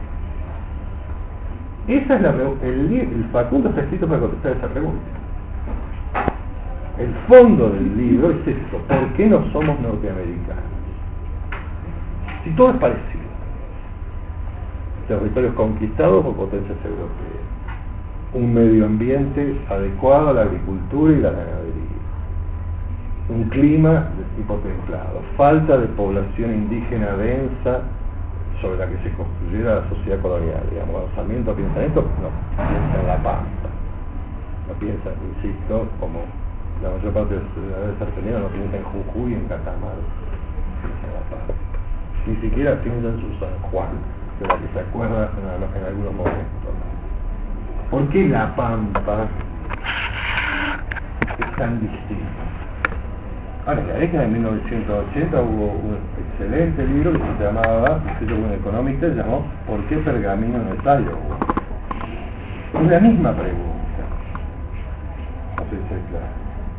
Esa es la pregunta. El, el Facundo está escrito para contestar esa pregunta. El fondo del libro es esto: ¿por qué no somos norteamericanos? Si todo es parecido, territorios conquistados o potencias europeas, un medio ambiente adecuado a la agricultura y la ganadería, un clima de tipo templado, falta de población indígena densa sobre la que se construyera la sociedad colonial. Digamos, cuando Sarmiento piensa en esto, no piensa en La Pampa, no piensa, insisto, como la mayor parte de los argentinos no piensa en Jujuy y en Catamarca, piensa en La Pampa. Ni siquiera piensa en su San Juan, de la que se acuerda en, en algunos momentos. ¿Por qué La Pampa es tan distinta? Ahora, en la década de mil novecientos ochenta hubo un excelente libro que se llamaba, escrito por un economista, se llamó ¿por qué Pergamino no es Iowa? Es la misma pregunta. No sé si es claro.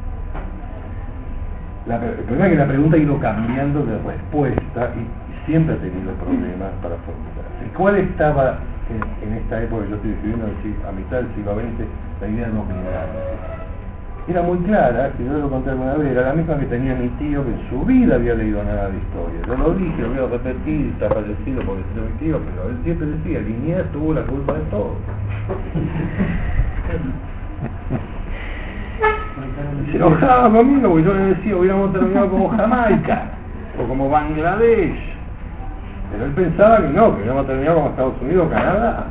La, el problema es que la pregunta ha ido cambiando de respuesta y siempre ha tenido problemas para formularse. ¿Cuál estaba en, en esta época que yo estoy escribiendo, a mitad del siglo veinte, la idea nominal? Era muy clara, que yo lo conté alguna vez, era la misma que tenía mi tío, que en su vida había leído nada de historia. Yo lo dije, lo voy a repetir, está fallecido por decirlo mi tío, pero él siempre decía, Liniers tuvo la culpa de todo. Y se enojaba conmigo porque yo le decía, hubiéramos terminado como Jamaica o como Bangladesh. Pero él pensaba que no, que habíamos terminado como Estados Unidos o Canadá.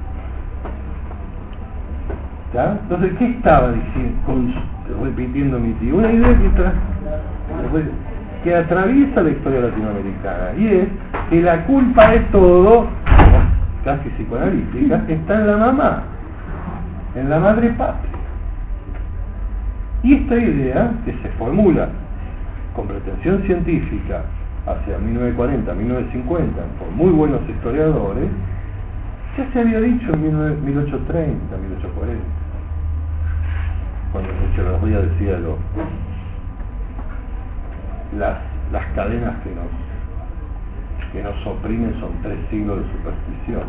¿Ya? Entonces, ¿qué estaba diciendo, con, repitiendo mi tío? Una idea que, tra que atraviesa la historia latinoamericana, y es que la culpa de todo, casi psicoanalítica, está en la mamá, en la madre patria. Y esta idea, que se formula con pretensión científica hacia mil novecientos cuarenta, mil novecientos cincuenta, por muy buenos historiadores, ya se había dicho en mil ochocientos treinta, mil ochocientos cuarenta, cuando Echeverría decía lo, las, las cadenas que nos, que nos oprimen son tres siglos de superstición.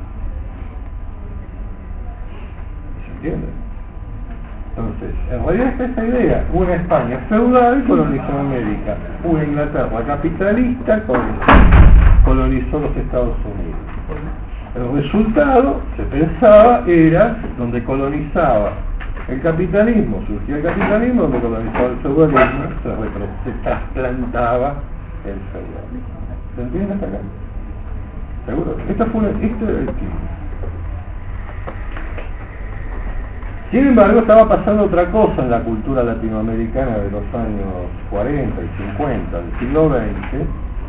¿Se entiende? Entonces, en realidad está esa idea: una España feudal colonizó América, una Inglaterra capitalista colonizó los Estados Unidos. El resultado, se pensaba, era donde colonizaba el capitalismo, surgía el capitalismo, donde colonizaba el feudalismo, se, se trasplantaba el feudalismo. ¿Se entiende hasta acá? ¿Seguro? Esta fue una, este era el clima. Sin embargo, estaba pasando otra cosa en la cultura latinoamericana de los años cuarenta y cincuenta del siglo veinte.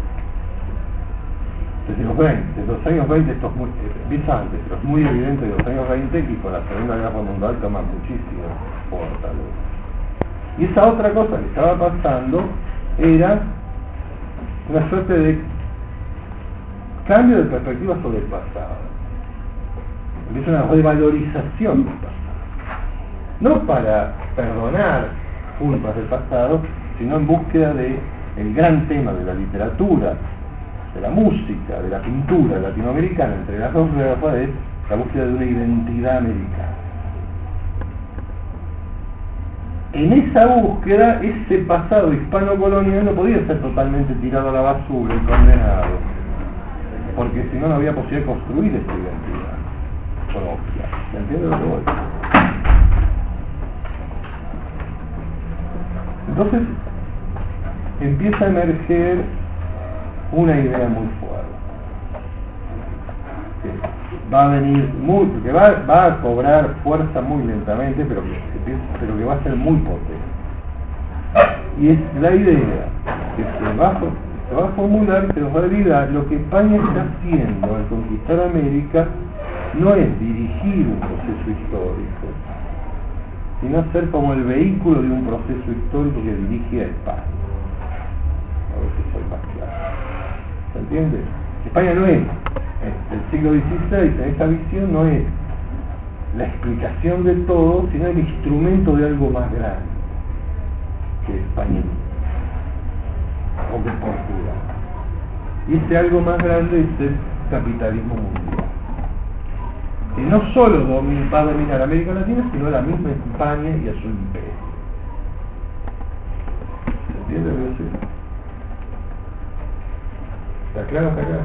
Desde los veinte, los años veinte, esto es muy, empieza antes, pero es muy evidente de los años veinte, y con la Segunda Guerra Mundial toma muchísimo fortaleza. Y esa otra cosa que estaba pasando era una suerte de cambio de perspectiva sobre el pasado. Empieza una revalorización del pasado. No para perdonar culpas del pasado, sino en búsqueda de el gran tema de la literatura, de la música, de la pintura latinoamericana, entre las dos guerras, es la búsqueda de una identidad americana. En esa búsqueda, ese pasado hispano-colonial no podía ser totalmente tirado a la basura y condenado, porque si no, no había posibilidad de construir esa identidad propia. ¿Se entiende lo que voy? Entonces empieza a emerger una idea muy fuerte, que va a venir muy, que va, va a cobrar fuerza muy lentamente, pero que, pero que va a ser muy potente. Y es la idea que se va, se va a formular que en realidad lo que España está haciendo al conquistar América no es dirigir un proceso histórico, sino ser como el vehículo de un proceso histórico que dirige a España. A ver si soy más claro. ¿Se entiende? España no es, el siglo dieciséis, en esta visión, no es la explicación de todo, sino el instrumento de algo más grande que España o que Portugal. Y ese algo más grande es el capitalismo mundial, que no solo va a dominar América Latina, sino a la misma España y a su imperio. ¿Se entiende lo que decir? ¿Está claro hasta acá?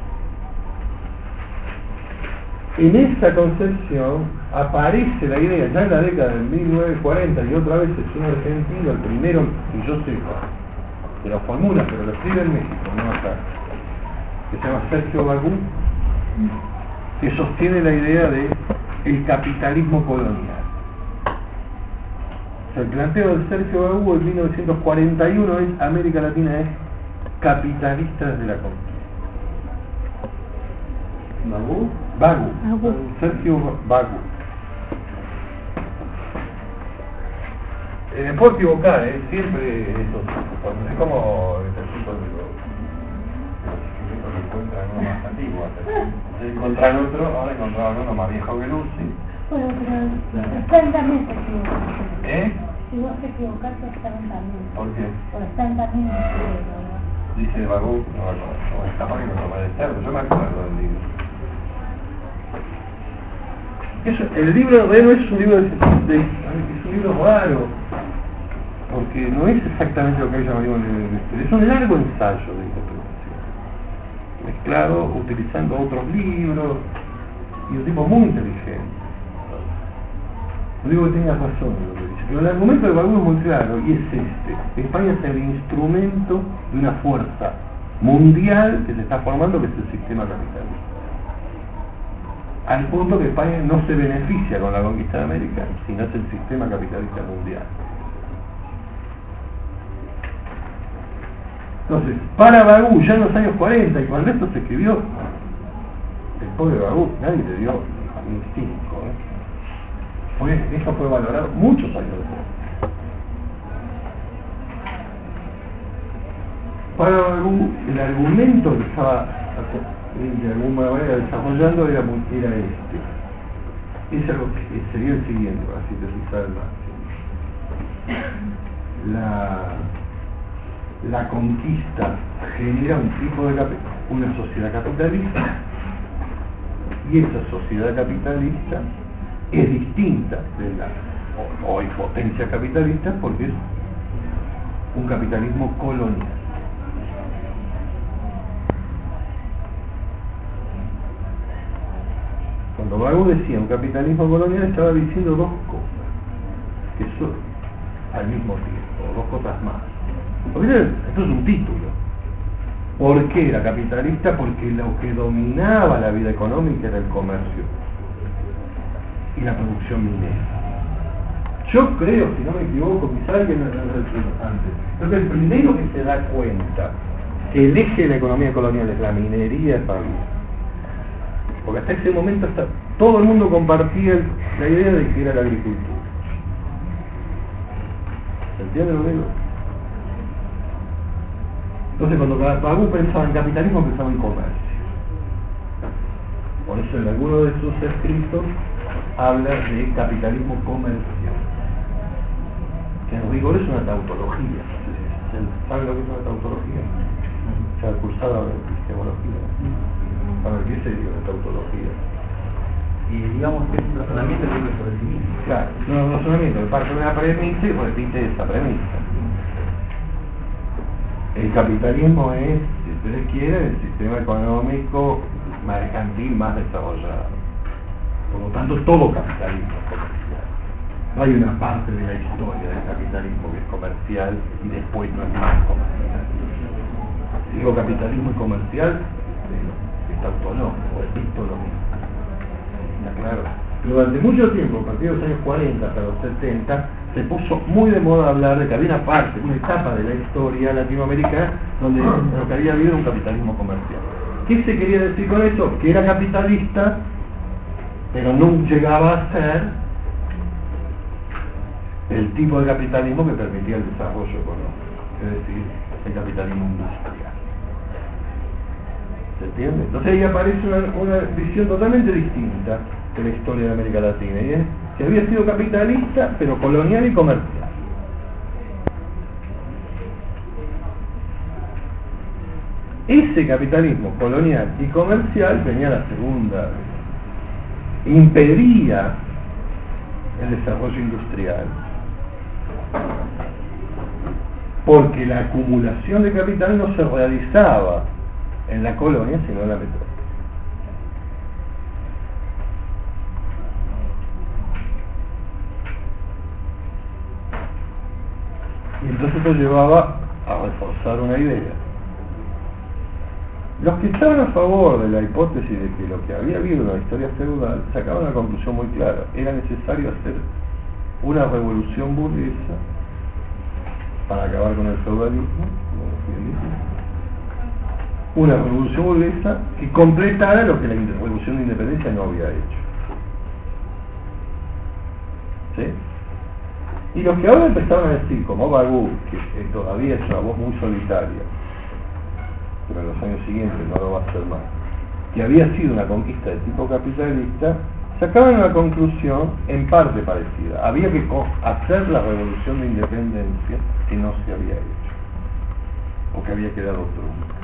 En esa concepción aparece la idea, ya en la década de mil novecientos cuarenta, y otra vez es un argentino, el primero que yo sepa, que lo formula, pero lo escribe en México, no acá, que se llama Sergio Bagú, que sostiene la idea de el capitalismo colonial. O sea, el planteo de Sergio Bagú en mil novecientos cuarenta y uno es: América Latina es capitalista desde la conquista. ¿Bagú? Bagú, Sergio Bagú. Eh, me puedo equivocar, ¿eh? Siempre eso, es como el ejercicio de los esqueletos que encuentran uno más antiguo. Se encontraron otro, ahora encontraron uno más viejo que Lucy. Bueno, pero están también se equivocan. ¿Eh? Si vos te equivocás, están también. ¿Por qué? Porque están también en el libro, ¿no? Dice Bagú, no me acuerdo, no, capaz que no toma de cerdo, yo me acuerdo del libro. Eso, el libro de no es un libro de, de, es un libro raro, porque no es exactamente lo que ellos llamarían un libro de historia, es un largo ensayo de interpretación, mezclado, utilizando otros libros, y un tipo muy inteligente. No digo que tenga razón en lo que dice, pero el argumento de Bagú es muy claro, y es este: España es el instrumento de una fuerza mundial que se está formando, que es el sistema capitalista. Al punto que España no se beneficia con la conquista de América, sino es el sistema capitalista mundial. Entonces, para Bagú, ya en los años cuarenta, y cuando esto se escribió, el pobre Bagú, nadie le dio ni cinco, ¿eh? Fue, esto fue valorado muchos años después. Para Bagú, el argumento que estaba de alguna manera desarrollando era, muy, era este. Es algo que sería el siguiente, para sintetizar el máximo. La, la conquista genera un tipo de capital, una sociedad capitalista, y esa sociedad capitalista es distinta de la hoy potencia capitalista porque es un capitalismo colonial. Cuando Bagú decía un capitalismo colonial, estaba diciendo dos cosas que son al mismo tiempo, dos cosas más. Porque esto es un título. ¿Por qué era capitalista? Porque lo que dominaba la vida económica era el comercio y la producción minera. Yo creo, si no me equivoco, quizá alguien lo ha antes, creo que el primero que se da cuenta que el eje de la economía colonial es la minería es Bagú. Porque hasta ese momento hasta todo el mundo compartía el, la idea de que era la agricultura. ¿Se entiende lo que digo? Entonces cuando Bagú pensaba en capitalismo, pensaba en comercio. Por eso en alguno de sus escritos habla de capitalismo comercial, que en rigor es una tautología. ¿Saben lo que es una tautología? Se ha cursado en epistemología. A ver, ¿qué sería la tautología? Y digamos que es un razonamiento libre sobre sí mismo. Claro, un razonamiento que parte de una premisa y repite esa premisa. El capitalismo es, si ustedes quieren, el sistema económico mercantil más desarrollado. Por lo tanto, todo capitalismo es comercial. No hay una parte de la historia del capitalismo que es comercial y después no es más comercial. Si digo capitalismo y comercial, autonómico, repito lo mismo. ¿Está claro? Pero durante mucho tiempo, a partir de los años cuarenta hasta los setenta, se puso muy de moda hablar de que había una parte, una etapa de la historia latinoamericana donde lo que había habido era un capitalismo comercial. ¿Qué se quería decir con eso? Que era capitalista, pero no llegaba a ser el tipo de capitalismo que permitía el desarrollo económico, es decir, el capitalismo industrial. ¿Se entiende? Entonces ahí aparece una, una visión totalmente distinta de la historia de América Latina, y es que había sido capitalista pero colonial y comercial. Ese capitalismo colonial y comercial venía la segunda, impedía el desarrollo industrial porque la acumulación de capital no se realizaba en la colonia, sino en la metrópoli. Y entonces esto llevaba a reforzar una idea. Los que estaban a favor de la hipótesis de que lo que había habido en la historia feudal sacaban una conclusión muy clara: era necesario hacer una revolución burguesa para acabar con el feudalismo, como bien dice, una revolución burguesa que completara lo que la revolución de independencia no había hecho. ¿Sí? Y los que ahora empezaron a decir, como Bagú, que eh, todavía es una voz muy solitaria, pero en los años siguientes no lo va a hacer más, que había sido una conquista de tipo capitalista, sacaban una conclusión en parte parecida: había que hacer la revolución de independencia que no se había hecho, o que había quedado trunca.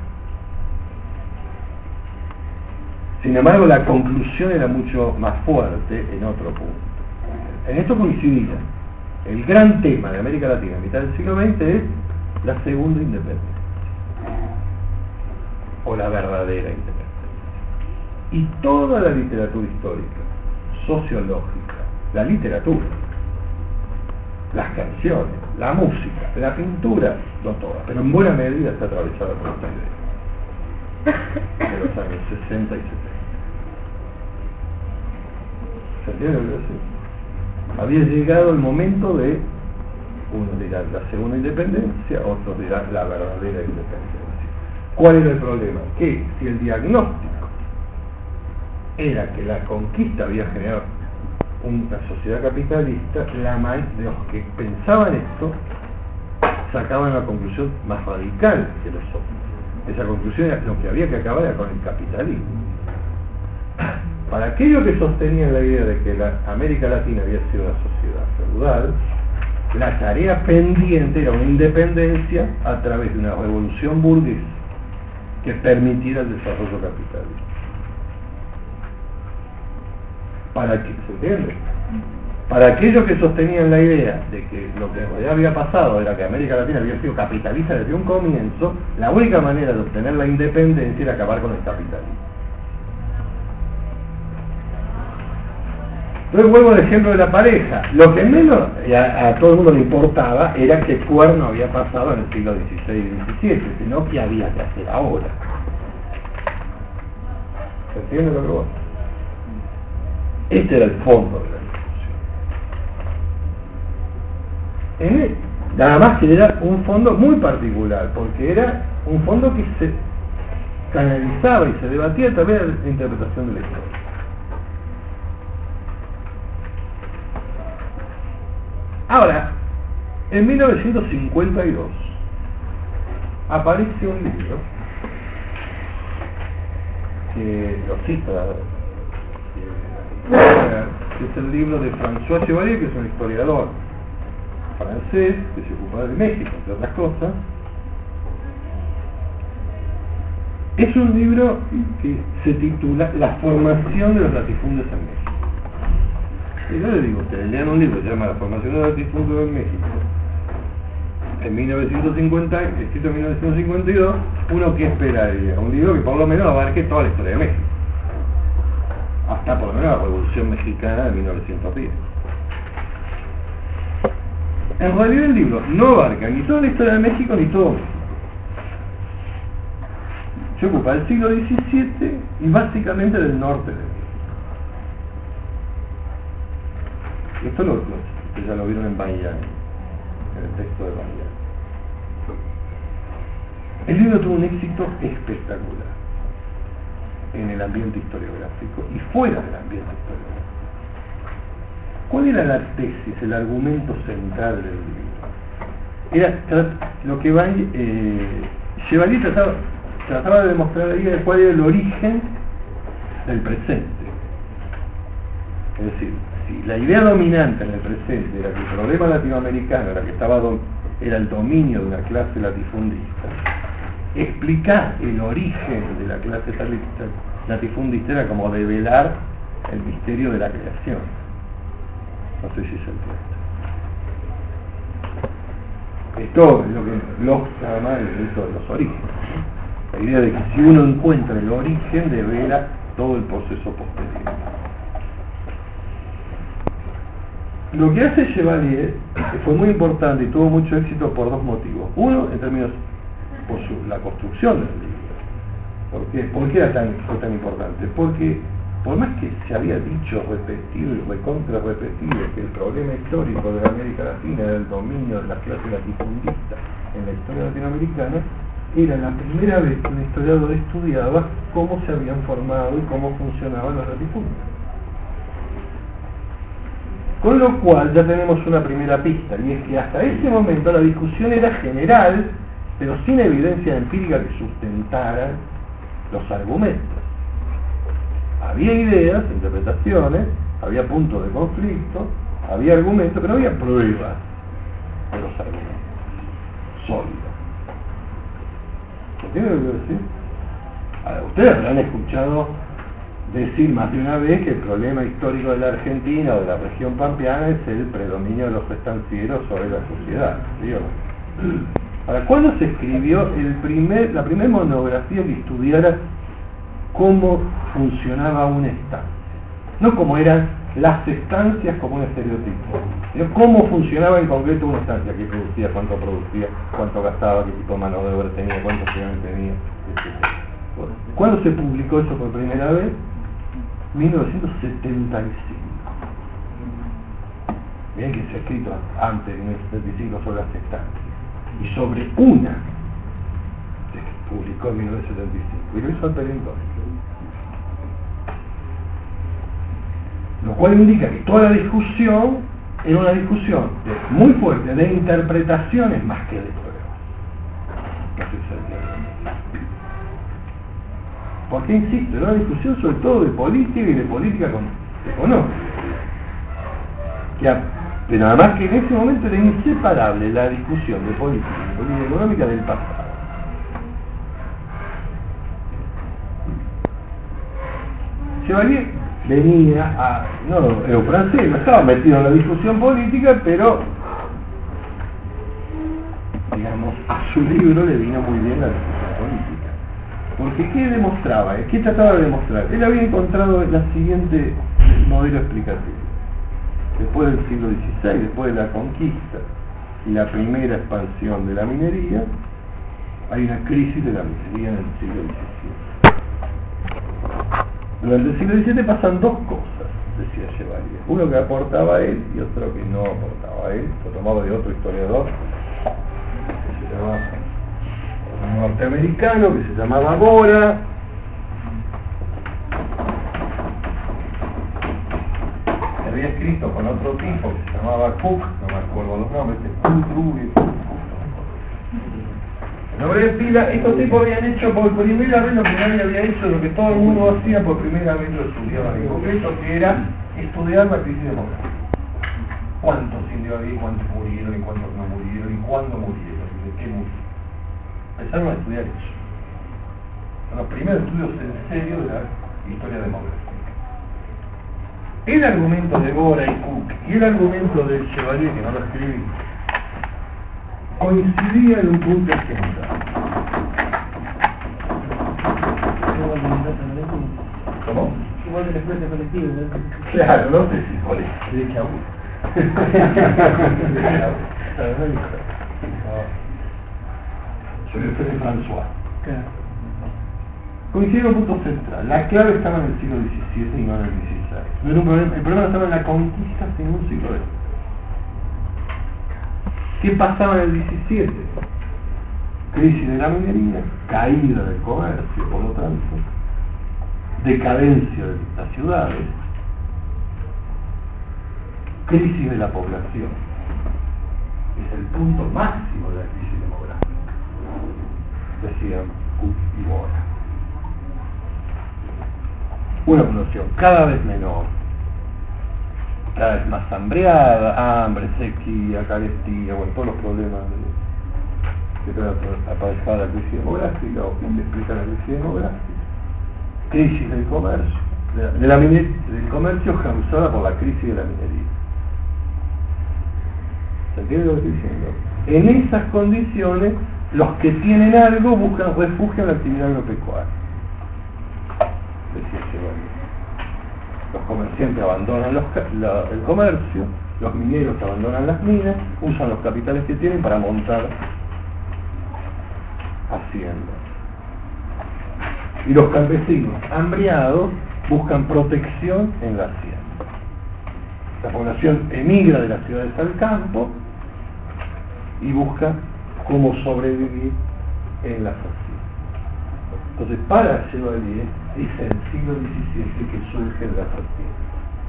Sin embargo, la conclusión era mucho más fuerte en otro punto. En esto coincidía. El gran tema de América Latina a mitad del siglo veinte es la segunda independencia, o la verdadera independencia. Y toda la literatura histórica, sociológica, la literatura, las canciones, la música, la pintura, no toda, pero en buena medida está atravesada por esta idea. de los años sesenta y setenta. ¿Se entiende lo que quiero decir? Había llegado el momento de, uno dirá la segunda independencia, otros dirán la verdadera independencia. ¿Cuál era el problema? Que si el diagnóstico era que la conquista había generado una sociedad capitalista, la mayoría de los que pensaban esto sacaban la conclusión más radical que los otros. Esa conclusión era lo que había que acabar era con el capitalismo. Para aquellos que sostenían la idea de que la América Latina había sido una sociedad feudal, la tarea pendiente era una independencia a través de una revolución burguesa que permitiera el desarrollo capitalista. ¿Para qué? ¿Se entiende? Para aquellos que sostenían la idea de que lo que en realidad había pasado era que América Latina había sido capitalista desde un comienzo, la única manera de obtener la independencia era acabar con el capitalismo. Entonces vuelvo al ejemplo de la pareja. Lo que menos a, a todo el mundo le importaba era qué cuerno había pasado en el siglo dieciséis y diecisiete, sino qué había que hacer ahora. ¿Se entiende lo que voy? Este era el fondo de la discusión. En él, nada más que era un fondo muy particular, porque era un fondo que se canalizaba y se debatía a través de la interpretación de la historia. Ahora, en mil novecientos cincuenta y dos aparece un libro que lo cita, que es el libro de François Chevalier, que es un historiador francés que se ocupa de México, entre otras cosas. Es un libro que se titula La formación de los latifundios en México. Y yo le digo, ustedes lean un libro que se llama La formación de los latifundios en México, en mil novecientos cincuenta, escrito en mil novecientos cincuenta y dos, uno que esperaría, un libro que por lo menos abarque toda la historia de México, hasta por lo menos la Revolución Mexicana de mil novecientos diez. En realidad el libro no abarca ni toda la historia de México ni todo México. Se ocupa del siglo diecisiete y básicamente del norte de México. Esto lo, lo, ustedes ya lo vieron en Bahía, en el texto de Bahía. El libro tuvo un éxito espectacular en el ambiente historiográfico y fuera del ambiente historiográfico. ¿Cuál era la tesis, el argumento central del libro? Era lo que Bahía, eh, Chevalier trataba, trataba de demostrar ahí de cuál era el origen del presente. Es decir, si la idea dominante en el presente era que el problema latinoamericano era que estaba do, era el dominio de una clase latifundista, explicar el origen de la clase latifundista era como develar el misterio de la creación. No sé si se entiende. Esto es lo que Locke llama el mito de los orígenes. La idea de que si uno encuentra el origen, devela todo el proceso posterior. Lo que hace Chevalier fue muy importante y tuvo mucho éxito por dos motivos. Uno, en términos por su, la construcción del libro. ¿Por qué? ¿Por qué era tan, fue tan importante? Porque por más que se había dicho, repetido y recontra repetido que el problema histórico de la América Latina era el dominio de la clase latifundista en la historia latinoamericana, era la primera vez que un historiador estudiaba cómo se habían formado y cómo funcionaban los latifundios. Con lo cual ya tenemos una primera pista, y es que hasta ese momento la discusión era general, pero sin evidencia empírica que sustentara los argumentos. Había ideas, interpretaciones, había puntos de conflicto, había argumentos, pero no había pruebas de los argumentos sólidas. ¿Entienden lo que quiero decir? Ahora, ustedes habrán escuchado decir más de una vez que el problema histórico de la Argentina o de la región pampeana es el predominio de los estancieros sobre la sociedad, ¿sí o no? Ahora, ¿cuándo se escribió el primer, la primera monografía que estudiara cómo funcionaba una estancia? No cómo eran las estancias como un estereotipo, sino cómo funcionaba en concreto una estancia, qué producía, cuánto producía, cuánto gastaba, qué tipo de mano de obra tenía, cuántos ciudadanos tenía, etcétera. Bueno, ¿Cuándo se publicó eso por primera vez? mil novecientos setenta y cinco. Miren que se ha escrito antes, en mil novecientos setenta y cinco, sobre las estancias. Y sobre una se publicó en mil novecientos setenta y cinco. Y lo hizo Alper Hilton. Lo cual indica que toda la discusión era una discusión de, muy fuerte de interpretaciones más que de pruebas. Casi se entiende. Porque, insisto, era una discusión sobre todo de política y de política con, económica. Que a, pero nada más que en ese momento era inseparable la discusión de política y de política económica del pasado. Chevalier venía a, no, era un francés, no estaba metido en la discusión política, pero digamos, a su libro le vino muy bien la discusión política. Porque ¿qué demostraba? ¿Qué trataba de demostrar? Él había encontrado la siguiente modelo explicativo. Después del siglo dieciséis, después de la conquista y la primera expansión de la minería, hay una crisis de la minería en el siglo diecisiete. Durante el siglo diecisiete pasan dos cosas, decía Chevalier. Uno que aportaba él y otro que no aportaba él. Lo tomaba de otro historiador que se llamaba, un norteamericano que se llamaba Bora. Que había escrito con otro tipo que se llamaba Cook, no me acuerdo los nombres, Cook, Rubio. Nombre de pila, estos tipos habían hecho por primera vez lo que nadie había hecho, lo que todo el mundo hacía por primera vez lo estudiaba en concreto, que era estudiar la crisis demográfica. ¿Cuántos indios había, cuántos murieron, y cuántos no murieron, y cuándo murieron, y de qué murieron? Empezaron a estudiar eso. Son los primeros estudios en serio de la historia demográfica. El argumento de Bora y Cook y el argumento de Chevalier, que no lo escribí, coincidía en un punto central. ¿Cómo? Igual de la escuela colectiva, ¿no? Claro, no sé si colegio, de hecho aún. Yo le soy François. Claro. Coincide en un punto central. La clave estaba en el siglo diecisiete y no en el dieciséis. No era un problema, el problema estaba en la conquista sin un siglo después. ¿Qué pasaba en el diecisiete? Crisis de la minería, caída del comercio, por lo tanto, decadencia de las ciudades, crisis de la población. Es el punto máximo de la crisis demográfica, decían Cook y Bora. Una población cada vez menor, cada vez más hambreada, hambre, sequía, carestía, bueno, todos los problemas de, que trata de aparecer la crisis demográfica o que se explica la crisis demográfica. Crisis del comercio, de la, de la mine, del comercio causada por la crisis de la minería. ¿Se entiende lo que estoy diciendo? En esas condiciones, los que tienen algo buscan refugio en la actividad agropecuaria. Decía Chevalier. Los comerciantes abandonan los, la, el comercio, los mineros abandonan las minas, usan los capitales que tienen para montar haciendas. Y los campesinos hambriados buscan protección en la hacienda. La población emigra de las ciudades al campo y busca cómo sobrevivir en las haciendas. Entonces, para Chevalier, es el siglo diecisiete que surgen las haciendas.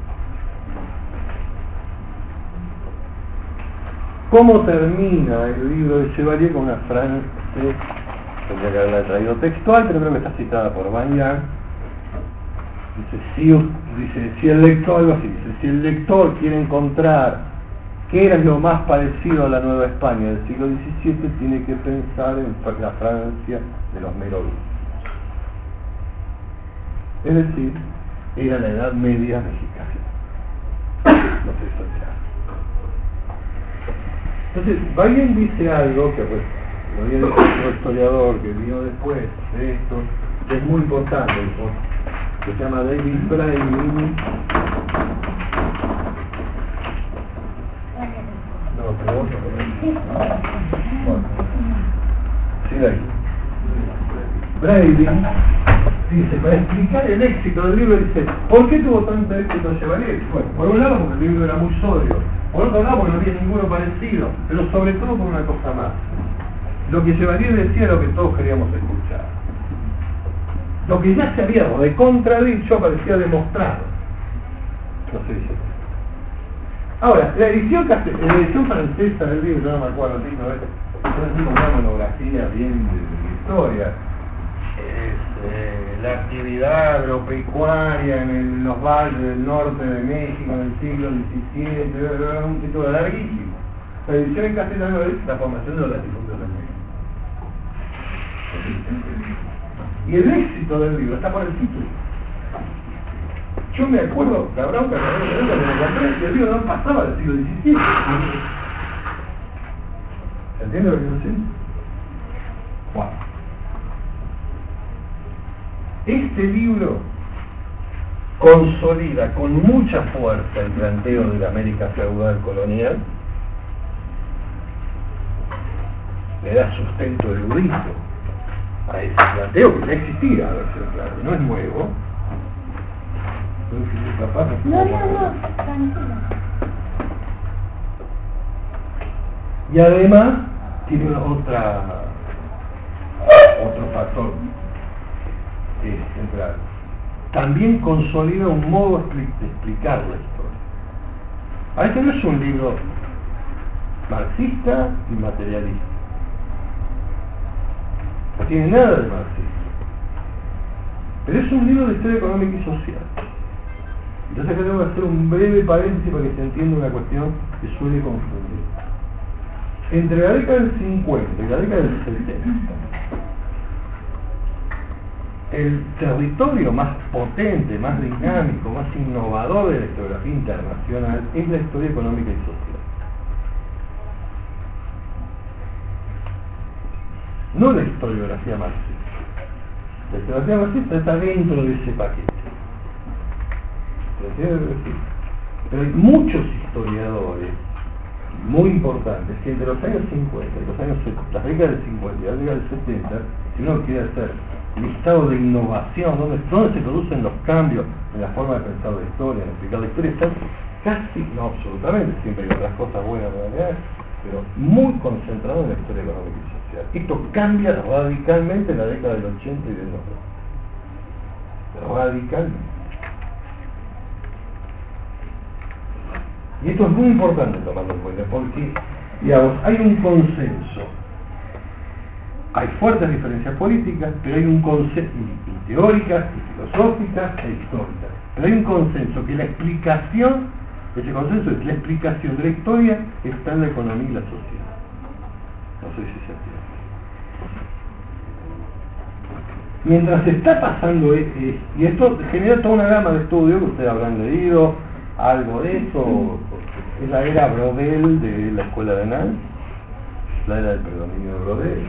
¿Cómo termina el libro de Chevalier? Con una frase, tendría que haberla traído textual, pero creo que está citada por Bagnard. Dice, si, dice, si el lector, algo así, dice, si el lector quiere encontrar qué era lo más parecido a la Nueva España del siglo diecisiete, tiene que pensar en la Francia de los merovingios. Es decir, era la Edad Media mexicana. No sé si está. Entonces, Bayen dice algo que pues, lo había dicho otro historiador que vino después de esto, que es muy importante, que se llama David Braille. No, pero otro. Bueno. Sí, de ahí. Braille dice, para explicar el éxito del libro, dice, ¿por qué tuvo tanto éxito Chevalier? Bueno, por un lado porque el libro era muy sobrio, por otro lado porque no había ninguno parecido, pero sobre todo por una cosa más. Lo que Chevalier decía era lo que todos queríamos escuchar. Lo que ya se había de contradicho parecía demostrado. No se dice. Ahora, la edición, la edición francesa del libro, no me acuerdo el título, es así como una monografía bien de, de historia. Es eh, la actividad agropecuaria en, el, en los valles del norte de México en el siglo diecisiete, un título larguísimo. La edición en castellano es la formación de los latifundios de México. Y el éxito del libro está por el título. Yo me acuerdo, la bronca que me encontré, y el libro no pasaba del siglo diecisiete. ¿Se entiende lo que quiero decir? Bueno. Este libro consolida con mucha fuerza el planteo de la América feudal colonial, le da sustento erudito a ese planteo que ya existía, a ver si es claro, no es nuevo. No, no, no, tranquilo. Y además tiene otra otro factor que es central. También consolida un modo de explicar la historia. A este no es un libro marxista y materialista. No tiene nada de marxismo. Pero es un libro de historia económica y social. Entonces acá tengo que hacer un breve paréntesis para que se entienda una cuestión que suele confundir. Entre la década del cincuenta y la década del setenta, el territorio más potente, más dinámico, más innovador de la historiografía internacional es la historia económica y social. No la historiografía marxista. La historiografía marxista está dentro de ese paquete. Pero hay muchos historiadores muy importantes que entre los años cincuenta y los años setenta, las décadas del cincuenta y las décadas del setenta, si uno quiere hacer listado de innovación, donde, donde se producen los cambios en la forma de pensar la historia, en explicar la historia, están casi, no absolutamente, siempre hay otras cosas buenas para leer, pero muy concentrado en la historia económica y social. Esto cambia radicalmente en la década del ochenta y del noventa. Radicalmente. Y esto es muy importante tomarlo en cuenta, porque, digamos, hay un consenso. Hay fuertes diferencias políticas, pero hay un consenso, y, y teóricas, y filosóficas, e históricas. Pero hay un consenso que la explicación, ese consenso es la explicación de la historia, está en la economía y la sociedad. No sé si se entiende. Mientras se está pasando, eh, y esto genera toda una gama de estudios que ustedes habrán leído, algo de eso, es la era Brodel de la escuela de Nance, la era del predominio de Brodel,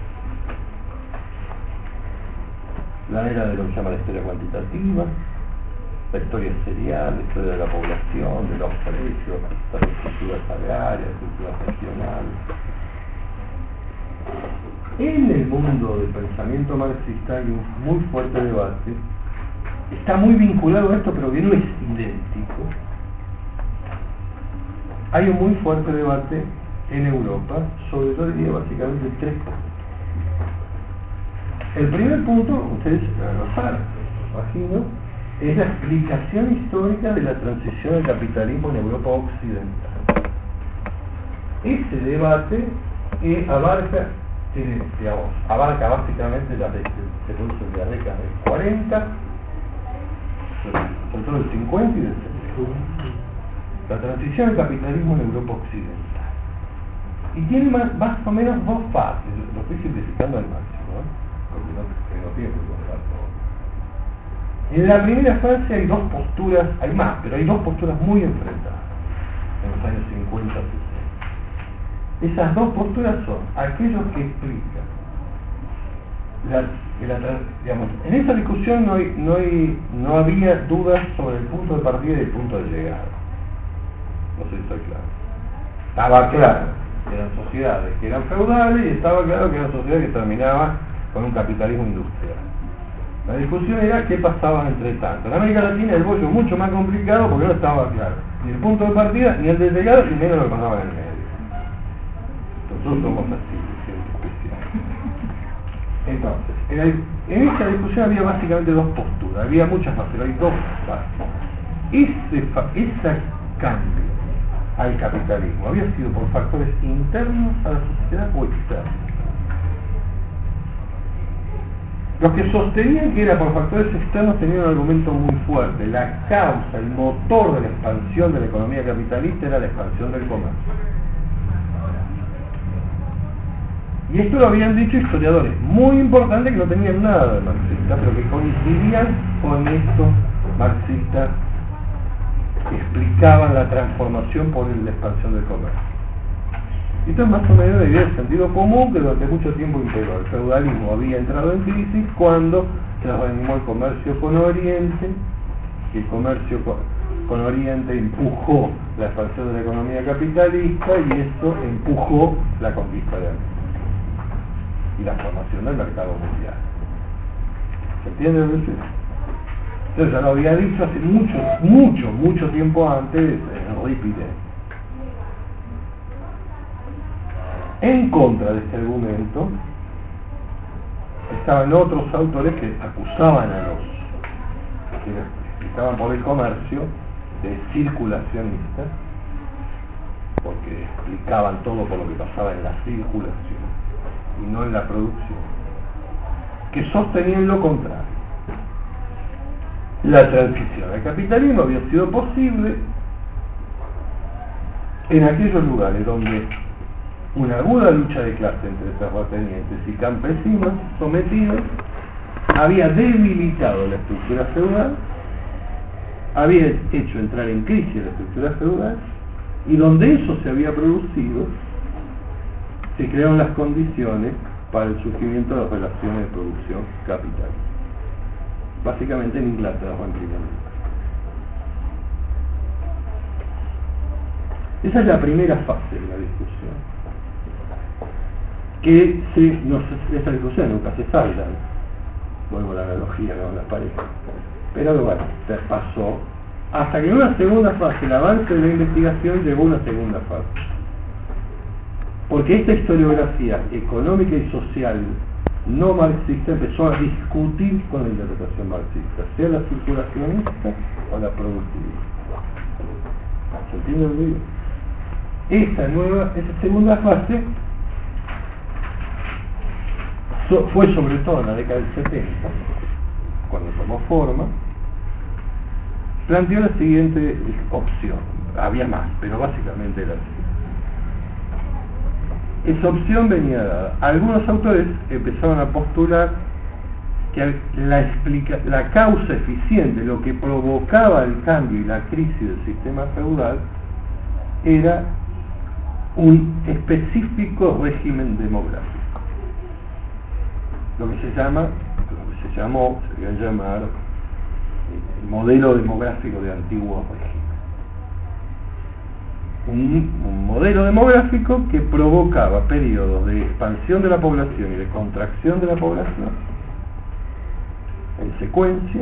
la era de lo que se llama la historia cuantitativa, la historia serial, la historia de la población, de los precios, las estructuras agrarias, estructuras regionales. En el mundo del pensamiento marxista hay un muy fuerte debate, está muy vinculado a esto, pero que no es idéntico. Hay un muy fuerte debate en Europa sobre, yo diría básicamente tres puntos. El primer punto, ustedes lo saben, imagino, es la explicación histórica de la transición al capitalismo en Europa occidental. Ese debate eh, abarca, tiene, digamos, abarca básicamente las se produce en las décadas del cuarenta, sobre todo del cincuenta y del setenta. La transición al capitalismo en Europa occidental. Y tiene más, más o menos dos fases, lo estoy simplificando al máximo, ¿eh? Porque no tengo tiempo de contar todo. En la primera fase hay dos posturas, hay más, pero hay dos posturas muy enfrentadas en los años cincuenta y sesenta. Esas dos posturas son aquellos que explican la, que la, digamos, en esa discusión no, hay, no, hay, no había dudas sobre el punto de partida y el punto de llegada. No sé si estoy claro. Estaba claro que eran sociedades que eran feudales y estaba claro que eran sociedades que terminaban con un capitalismo industrial. La discusión era qué pasaba entre tanto. En América Latina el bollo es mucho más complicado porque no estaba claro ni el punto de partida, ni el de llegada, y menos lo que pasaba en el medio. Nosotros somos así, gente especial. Entonces, en, el, en esta discusión había básicamente dos posturas, había muchas más, pero hay dos bases. Ese, fa, ese cambio al capitalismo había sido por factores internos a la sociedad o externos. Los que sostenían que era por factores externos tenían un argumento muy fuerte. La causa, el motor de la expansión de la economía capitalista era la expansión del comercio. Y esto lo habían dicho historiadores muy importantes que no tenían nada de marxistas, pero que coincidían con estos marxistas que explicaban la transformación por la expansión del comercio. Esto es más o menos la idea del sentido común que durante mucho tiempo imperó. El feudalismo había entrado en crisis cuando se reanimó el comercio con Oriente, y el comercio con, con Oriente empujó la expansión de la economía capitalista y eso empujó la conquista de América y la formación del mercado mundial. ¿Se entiende lo que es? Entonces ya lo había dicho hace mucho, mucho, mucho tiempo antes Henri Piré. En contra de este argumento estaban otros autores que acusaban a los que estaban por el comercio de circulacionistas, porque explicaban todo por lo que pasaba en la circulación y no en la producción, que sostenían lo contrario. La transición al capitalismo había sido posible en aquellos lugares donde una aguda lucha de clase entre terratenientes y campesinos sometidos había debilitado la estructura feudal, había hecho entrar en crisis la estructura feudal, y donde eso se había producido, se crearon las condiciones para el surgimiento de las relaciones de producción capital. Básicamente en Inglaterra en primer lugar. Esa es la primera fase de la discusión. Que se, no, esa discusión nunca se salda, vuelvo a la analogía con las parejas, pero bueno, se pasó hasta que en una segunda fase, el avance de la investigación llegó a una segunda fase, porque esta historiografía económica y social no marxista empezó a discutir con la interpretación marxista, sea la circulacionista o la productivista. ¿Se entiende lo que digo? Esta nueva, esta segunda fase So, fue sobre todo en la década del setenta, cuando tomó forma, planteó la siguiente opción. Había más, pero básicamente era así. Esa opción venía dada. Algunos autores empezaron a postular que la, explica, la causa eficiente, lo que provocaba el cambio y la crisis del sistema feudal, era un específico régimen demográfico. Lo que se llama, lo que se llamó, se debería llamar el modelo demográfico de antiguos regímenes. Un, un modelo demográfico que provocaba periodos de expansión de la población y de contracción de la población en secuencia,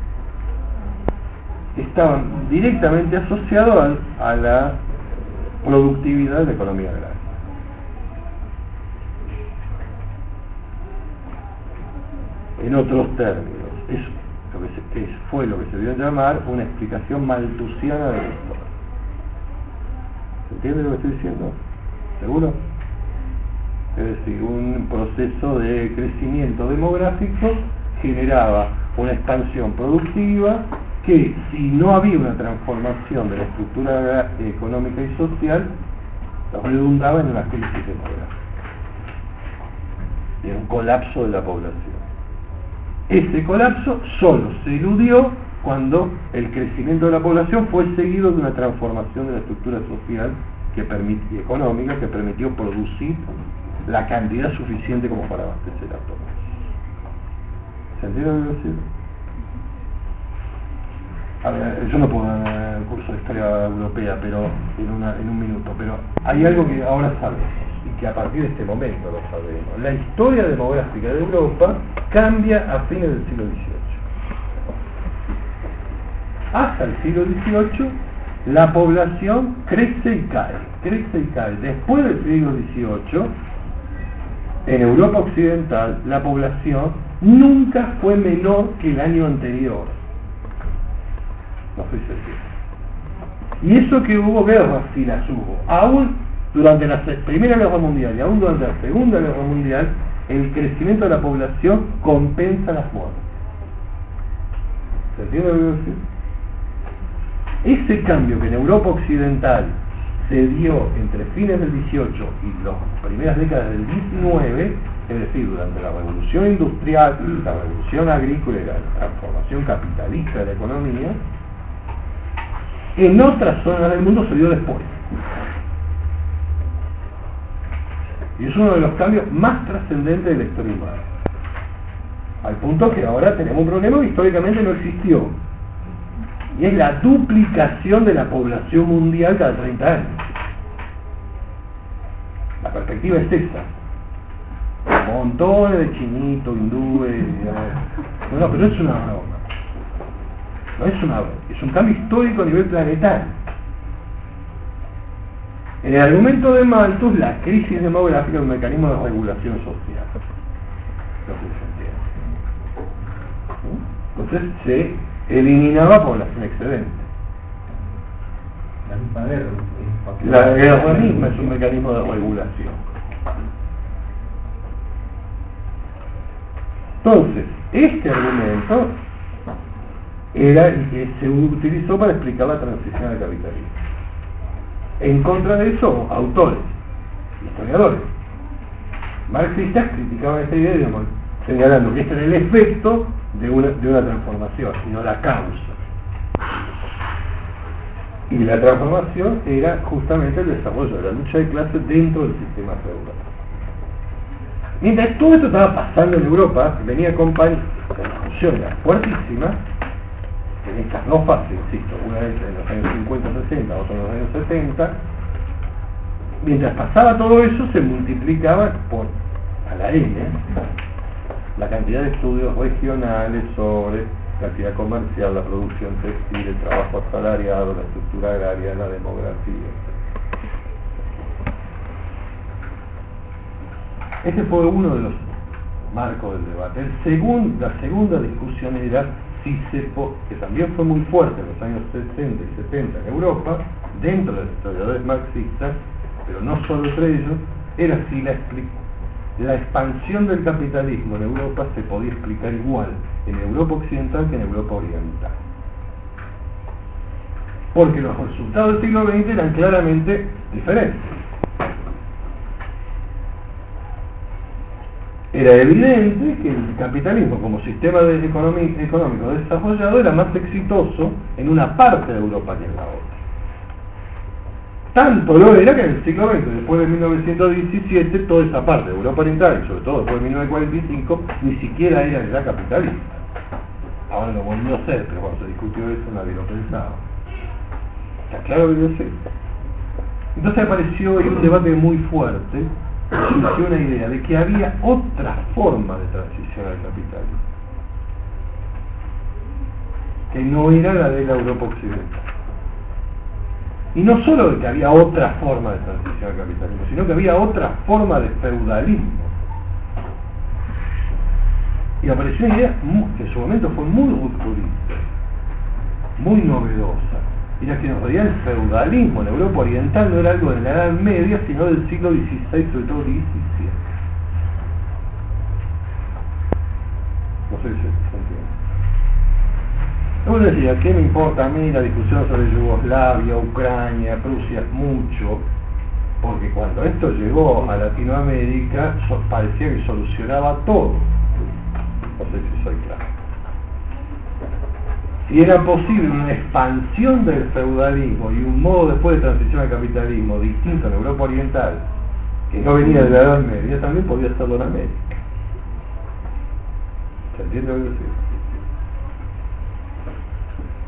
estaban directamente asociados a, a la productividad de la economía agraria. En otros términos, es lo que se, es, fue lo que se dio a llamar una explicación malthusiana de la historia. ¿Se entiende lo que estoy diciendo? ¿Seguro? Es decir, un proceso de crecimiento demográfico generaba una expansión productiva que, si no había una transformación de la estructura económica y social, redundaba en una crisis demográfica, en un colapso de la población. Ese colapso solo se eludió cuando el crecimiento de la población fue seguido de una transformación de la estructura social que permitió, económica que permitió producir la cantidad suficiente como para abastecer a todos. ¿Se entiende lo que quiero decir? A ver, yo no puedo dar el curso de historia europea pero en, una, en un minuto, pero hay algo que ahora sabemos y que a partir de este momento lo sabemos. La historia demográfica de Europa cambia a fines del siglo dieciocho. Hasta el siglo dieciocho la población crece y cae, crece y cae. Después del siglo dieciocho, en Europa Occidental, la población nunca fue menor que el año anterior. No sé si es cierto. Y eso que hubo guerras, si las hubo. Aún durante la Primera Guerra Mundial y aún durante la Segunda Guerra Mundial, el crecimiento de la población compensa las muertes. ¿Se entiende lo que quiero decir? Ese cambio que en Europa Occidental se dio entre fines del dieciocho y las primeras décadas del diecinueve, es decir, durante la revolución industrial, la revolución agrícola y la transformación capitalista de la economía, en otras zonas del mundo se dio después. Y es uno de los cambios más trascendentes de la historia humana. Al punto que ahora tenemos un problema que históricamente no existió. Y es la duplicación de la población mundial cada treinta años. La perspectiva es esa. Montones de chinitos, hindúes... No, no, pero es una broma. No es una broma. Es un cambio histórico a nivel planetario. En el argumento de Malthus, la crisis demográfica es un mecanismo de regulación social. No sé si se entiende. Entonces se eliminaba población excedente. La misma guerra. La guerra misma es un mecanismo de regulación. Entonces, este argumento era el que se utilizó para explicar la transición al capitalismo. En contra de eso, autores, historiadores, marxistas criticaban esta idea, digamos, señalando que este era el efecto de una, de una transformación, sino la causa. Y la transformación era justamente el desarrollo de la lucha de clases dentro del sistema feudal. Mientras todo esto estaba pasando en Europa, venía acompañado de una discusión fuertísima en estas dos fases, insisto, una vez en los años cincuenta sesenta, otra en los años setenta. Mientras pasaba todo eso, se multiplicaba por a la N la cantidad de estudios regionales sobre la actividad comercial, la producción textil, el trabajo asalariado, la estructura agraria, la demografía. Este fue uno de los marcos del debate. El segun, la segunda discusión era si se po, que también fue muy fuerte en los años sesenta y setenta en Europa, dentro de los historiadores marxistas, pero no solo entre ellos, era si la explicación la expansión del capitalismo en Europa se podía explicar igual en Europa Occidental que en Europa Oriental. Porque los resultados del siglo veinte eran claramente diferentes. Era evidente que el capitalismo como sistema de económico desarrollado era más exitoso en una parte de Europa que en la otra. Tanto lo era que en el siglo veinte, después de mil novecientos diecisiete, toda esa parte de Europa Oriental, y sobre todo después de mil novecientos cuarenta y cinco, ni siquiera era ya capitalista. Ahora lo volvió a ser, pero cuando se discutió eso nadie lo pensaba. ¿Está claro lo que yo sé? Entonces apareció ahí un debate muy fuerte, surgió una idea de que había otra forma de transición al capitalismo, que no era la de la Europa Occidental. Y no solo de que había otra forma de transición al capitalismo, sino que había otra forma de feudalismo. Y apareció una idea que en su momento fue muy rupturista, muy novedosa. Era que en realidad el feudalismo en Europa Oriental no era algo de la Edad Media, sino del siglo dieciséis, sobre todo diecisiete. No sé si se entiende. Uno decía, ¿qué me importa a mí la discusión sobre Yugoslavia, Ucrania, Prusia? Mucho, porque cuando esto llegó a Latinoamérica parecía que solucionaba todo. No sé si soy claro. Si era posible una expansión del feudalismo y un modo después de transición al capitalismo distinto en Europa Oriental, que no venía de la Edad Media, también podía hacerlo en América. ¿Se entiende lo que decir?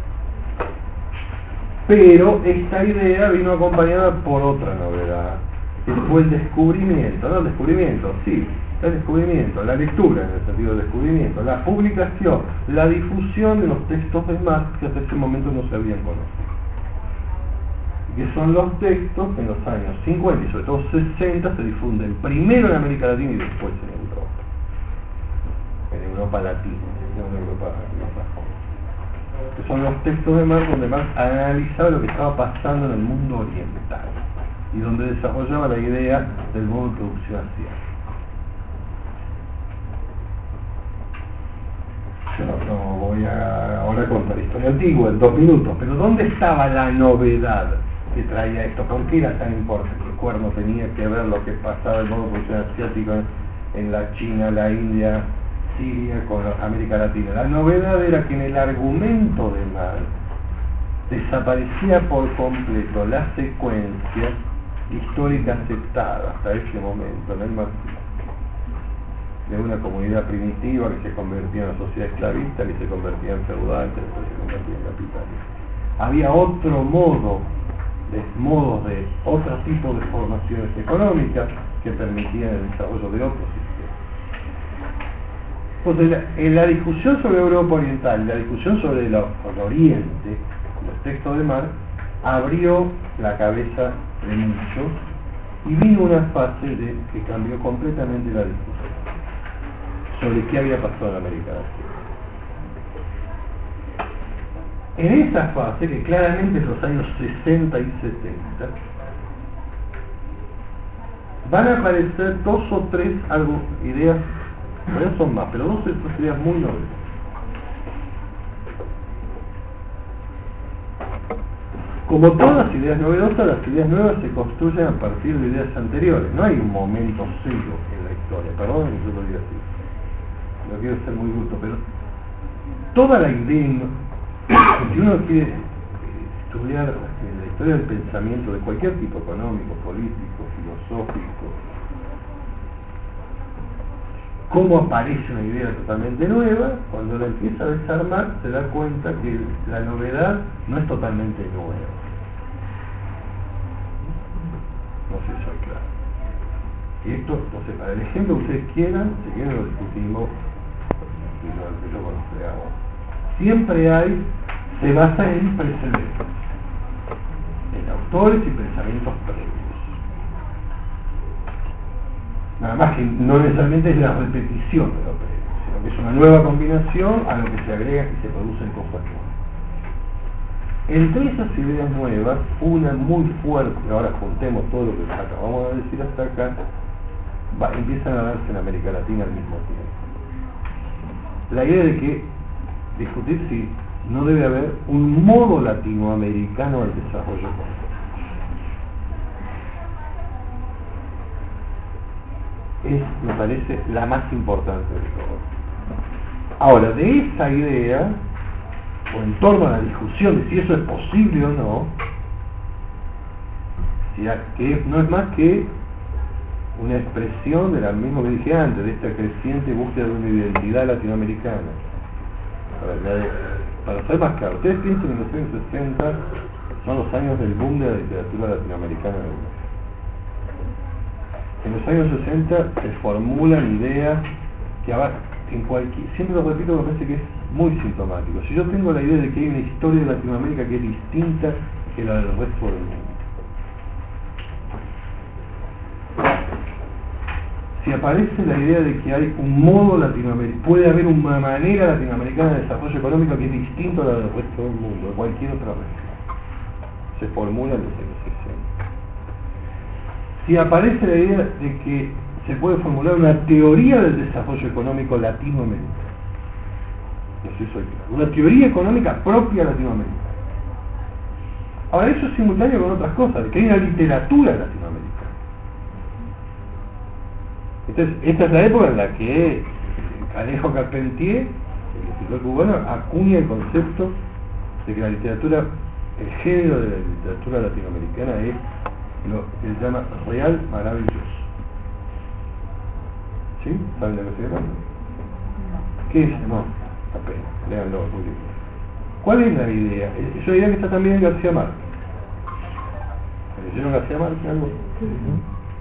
Pero esta idea vino acompañada por otra novedad, que fue el descubrimiento, no el descubrimiento, sí, el descubrimiento, la lectura en el sentido del descubrimiento, la publicación, la difusión de los textos de Marx que hasta ese momento no se habían conocido. Que son los textos que en los años cincuenta y sobre todo sesenta se difunden primero en América Latina y después en Europa. En Europa Latina, no en Europa, Europa joven. Que son los textos de Marx donde Marx analizaba lo que estaba pasando en el mundo oriental y donde desarrollaba la idea del modo de producción asiático. Yo no, no voy a ahora contar historia antigua en dos minutos, pero ¿dónde estaba la novedad que traía esto? ¿Por qué era tan importante? ¿Qué cuerno tenía que ver lo que pasaba el modo de producción asiático en, en la China, la India, Siria, con América Latina? La novedad era que en el argumento de Marx desaparecía por completo la secuencia histórica aceptada hasta ese momento en el marxismo, de una comunidad primitiva que se convertía en una sociedad esclavista, que se convertía en feudal, que después se convertía en capitalista. Había otro modo, de modos de otro tipo de formaciones económicas que permitían el desarrollo de otros sistemas. Entonces, la, en la discusión sobre Europa Oriental, la discusión sobre el, el Oriente, los textos de Marx, abrió la cabeza de muchos y vino una fase de, que cambió completamente la discusión sobre qué había pasado en América Latina. En esa fase, que claramente es los años sesenta y setenta, van a aparecer dos o tres algo, ideas, no son más, pero dos o tres ideas muy novedosas. Como todas las ideas novedosas, las ideas nuevas se construyen a partir de ideas anteriores. No hay un momento cero en la historia, perdón que yo lo diga así. No quiero ser muy bruto, pero toda la idea, si uno quiere estudiar la historia del pensamiento de cualquier tipo, económico, político, filosófico, cómo aparece una idea totalmente nueva, cuando la empieza a desarmar se da cuenta que la novedad no es totalmente nueva. No sé si soy claro. Y esto, no sé, para el ejemplo que ustedes quieran, si quieren lo discutimos y lo empiezo con ustedes ahora. Siempre hay, se basa en precedentes, en autores y pensamientos previos. Nada más que no necesariamente es la repetición de lo previo, sino que es una nueva combinación a lo que se agrega y se producen cosas nuevas. Entre esas ideas nuevas, una muy fuerte, ahora juntemos todo lo que acabamos de decir hasta acá, va, empiezan a darse en América Latina al mismo tiempo. La idea de que discutir si no debe haber un modo latinoamericano del desarrollo económico. Es, me parece, la más importante de todo. Ahora, de esa idea, o en torno a la discusión de si eso es posible o no, si a, que no es más que una expresión de lo mismo que dije antes, de esta creciente búsqueda de una identidad latinoamericana. A ver, la de, para ser más claro, ustedes piensan que en los años sesenta son los años del boom de la literatura latinoamericana en Europa. En los años sesenta se formulan ideas que ahora, en cualquier, siempre lo repito, me parece que es muy sintomático. Si yo tengo la idea de que hay una historia de Latinoamérica que es distinta que la del resto del mundo, si aparece la idea de que hay un modo latinoamericano, puede haber una manera latinoamericana de desarrollo económico que es distinto a la del resto del mundo, de cualquier otra región, se formula en los años sesenta. Si aparece la idea de que se puede formular una teoría del desarrollo económico latinoamericano, no sé si soy claro, una teoría económica propia latinoamericana. Ahora, eso es simultáneo con otras cosas, de que hay una literatura latinoamericana. Entonces, esta es la época en la que Alejo Carpentier, el escritor cubano, acuña el concepto de que la literatura, el género de la literatura latinoamericana es lo que se llama real maravilloso. ¿Sí? ¿Saben de lo que estoy hablando? ¿Qué es? No, apenas, léanlo, muy bien. ¿Cuál es la idea? Es una idea que está también en García Márquez. ¿Leyeron García Márquez algo?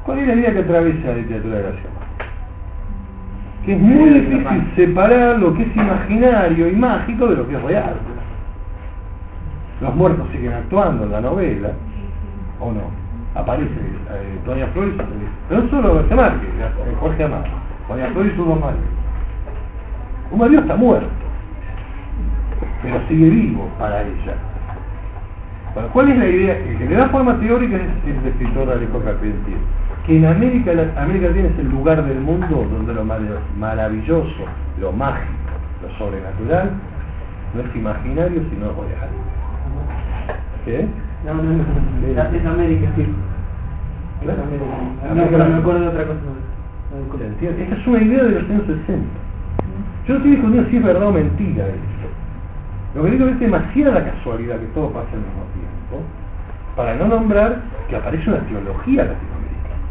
¿Cuál es la idea que atraviesa la literatura de García Márquez? Que es muy difícil separar lo que es imaginario y mágico de lo que es real. Los muertos siguen actuando en la novela, ¿o no? Aparece eh, Tonia Flores, pero no solo García Márquez, eh, Jorge Amado, Tonia Flores y sus dos maridos. Un marido está muerto, pero sigue vivo para ella. Bueno, ¿cuál es la idea? El que le da forma teórica es el escritor Alejo Carpentier, que en América, la, América Latina es el lugar del mundo donde lo maravilloso, lo mágico, lo sobrenatural, no es imaginario sino real. ¿Qué? No, no, no, no. Es América, sí. Es Claro. América. América. No, no me acuerdo de otra cosa. ¿Se entiende? Esta es una idea de los años sesenta. Yo no estoy discutiendo si es verdad o mentira esto. Lo que digo es demasiada casualidad que todo pasa al mismo tiempo, para no nombrar que aparece una teología latinoamericana.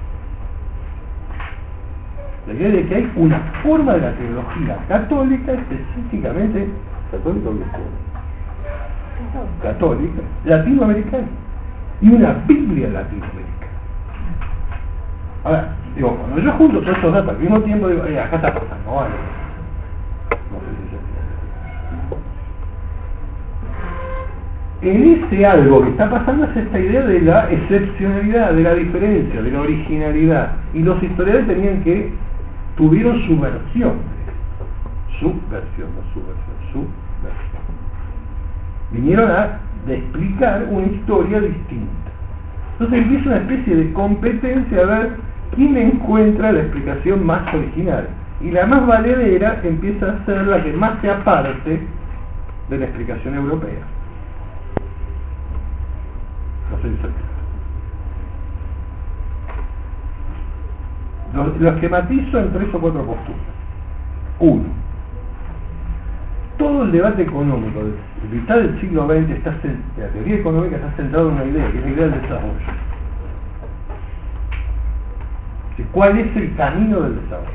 La idea de que hay una forma de la teología católica, específicamente católica o cristiana, católica, latinoamericana, y una Biblia latinoamericana. Ahora, digo, cuando yo junto todos estos datos al mismo tiempo, digo, eh, acá está pasando algo. No sé si se En ese algo que está pasando es esta idea de la excepcionalidad, de la diferencia, de la originalidad. Y los historiadores tenían que, tuvieron su versión, su versión, no su versión, su versión. Vinieron a de explicar una historia distinta. Entonces empieza una especie de competencia a ver quién encuentra la explicación más original. Y la más valedera empieza a ser la que más se aparte de la explicación europea. No sé si se entiende. Los, los que matizo en tres o cuatro posturas. Uno, todo el debate económico de mitad del siglo veinte, está, la teoría económica está centrada en una idea, que es la idea del desarrollo. ¿Cuál es el camino del desarrollo?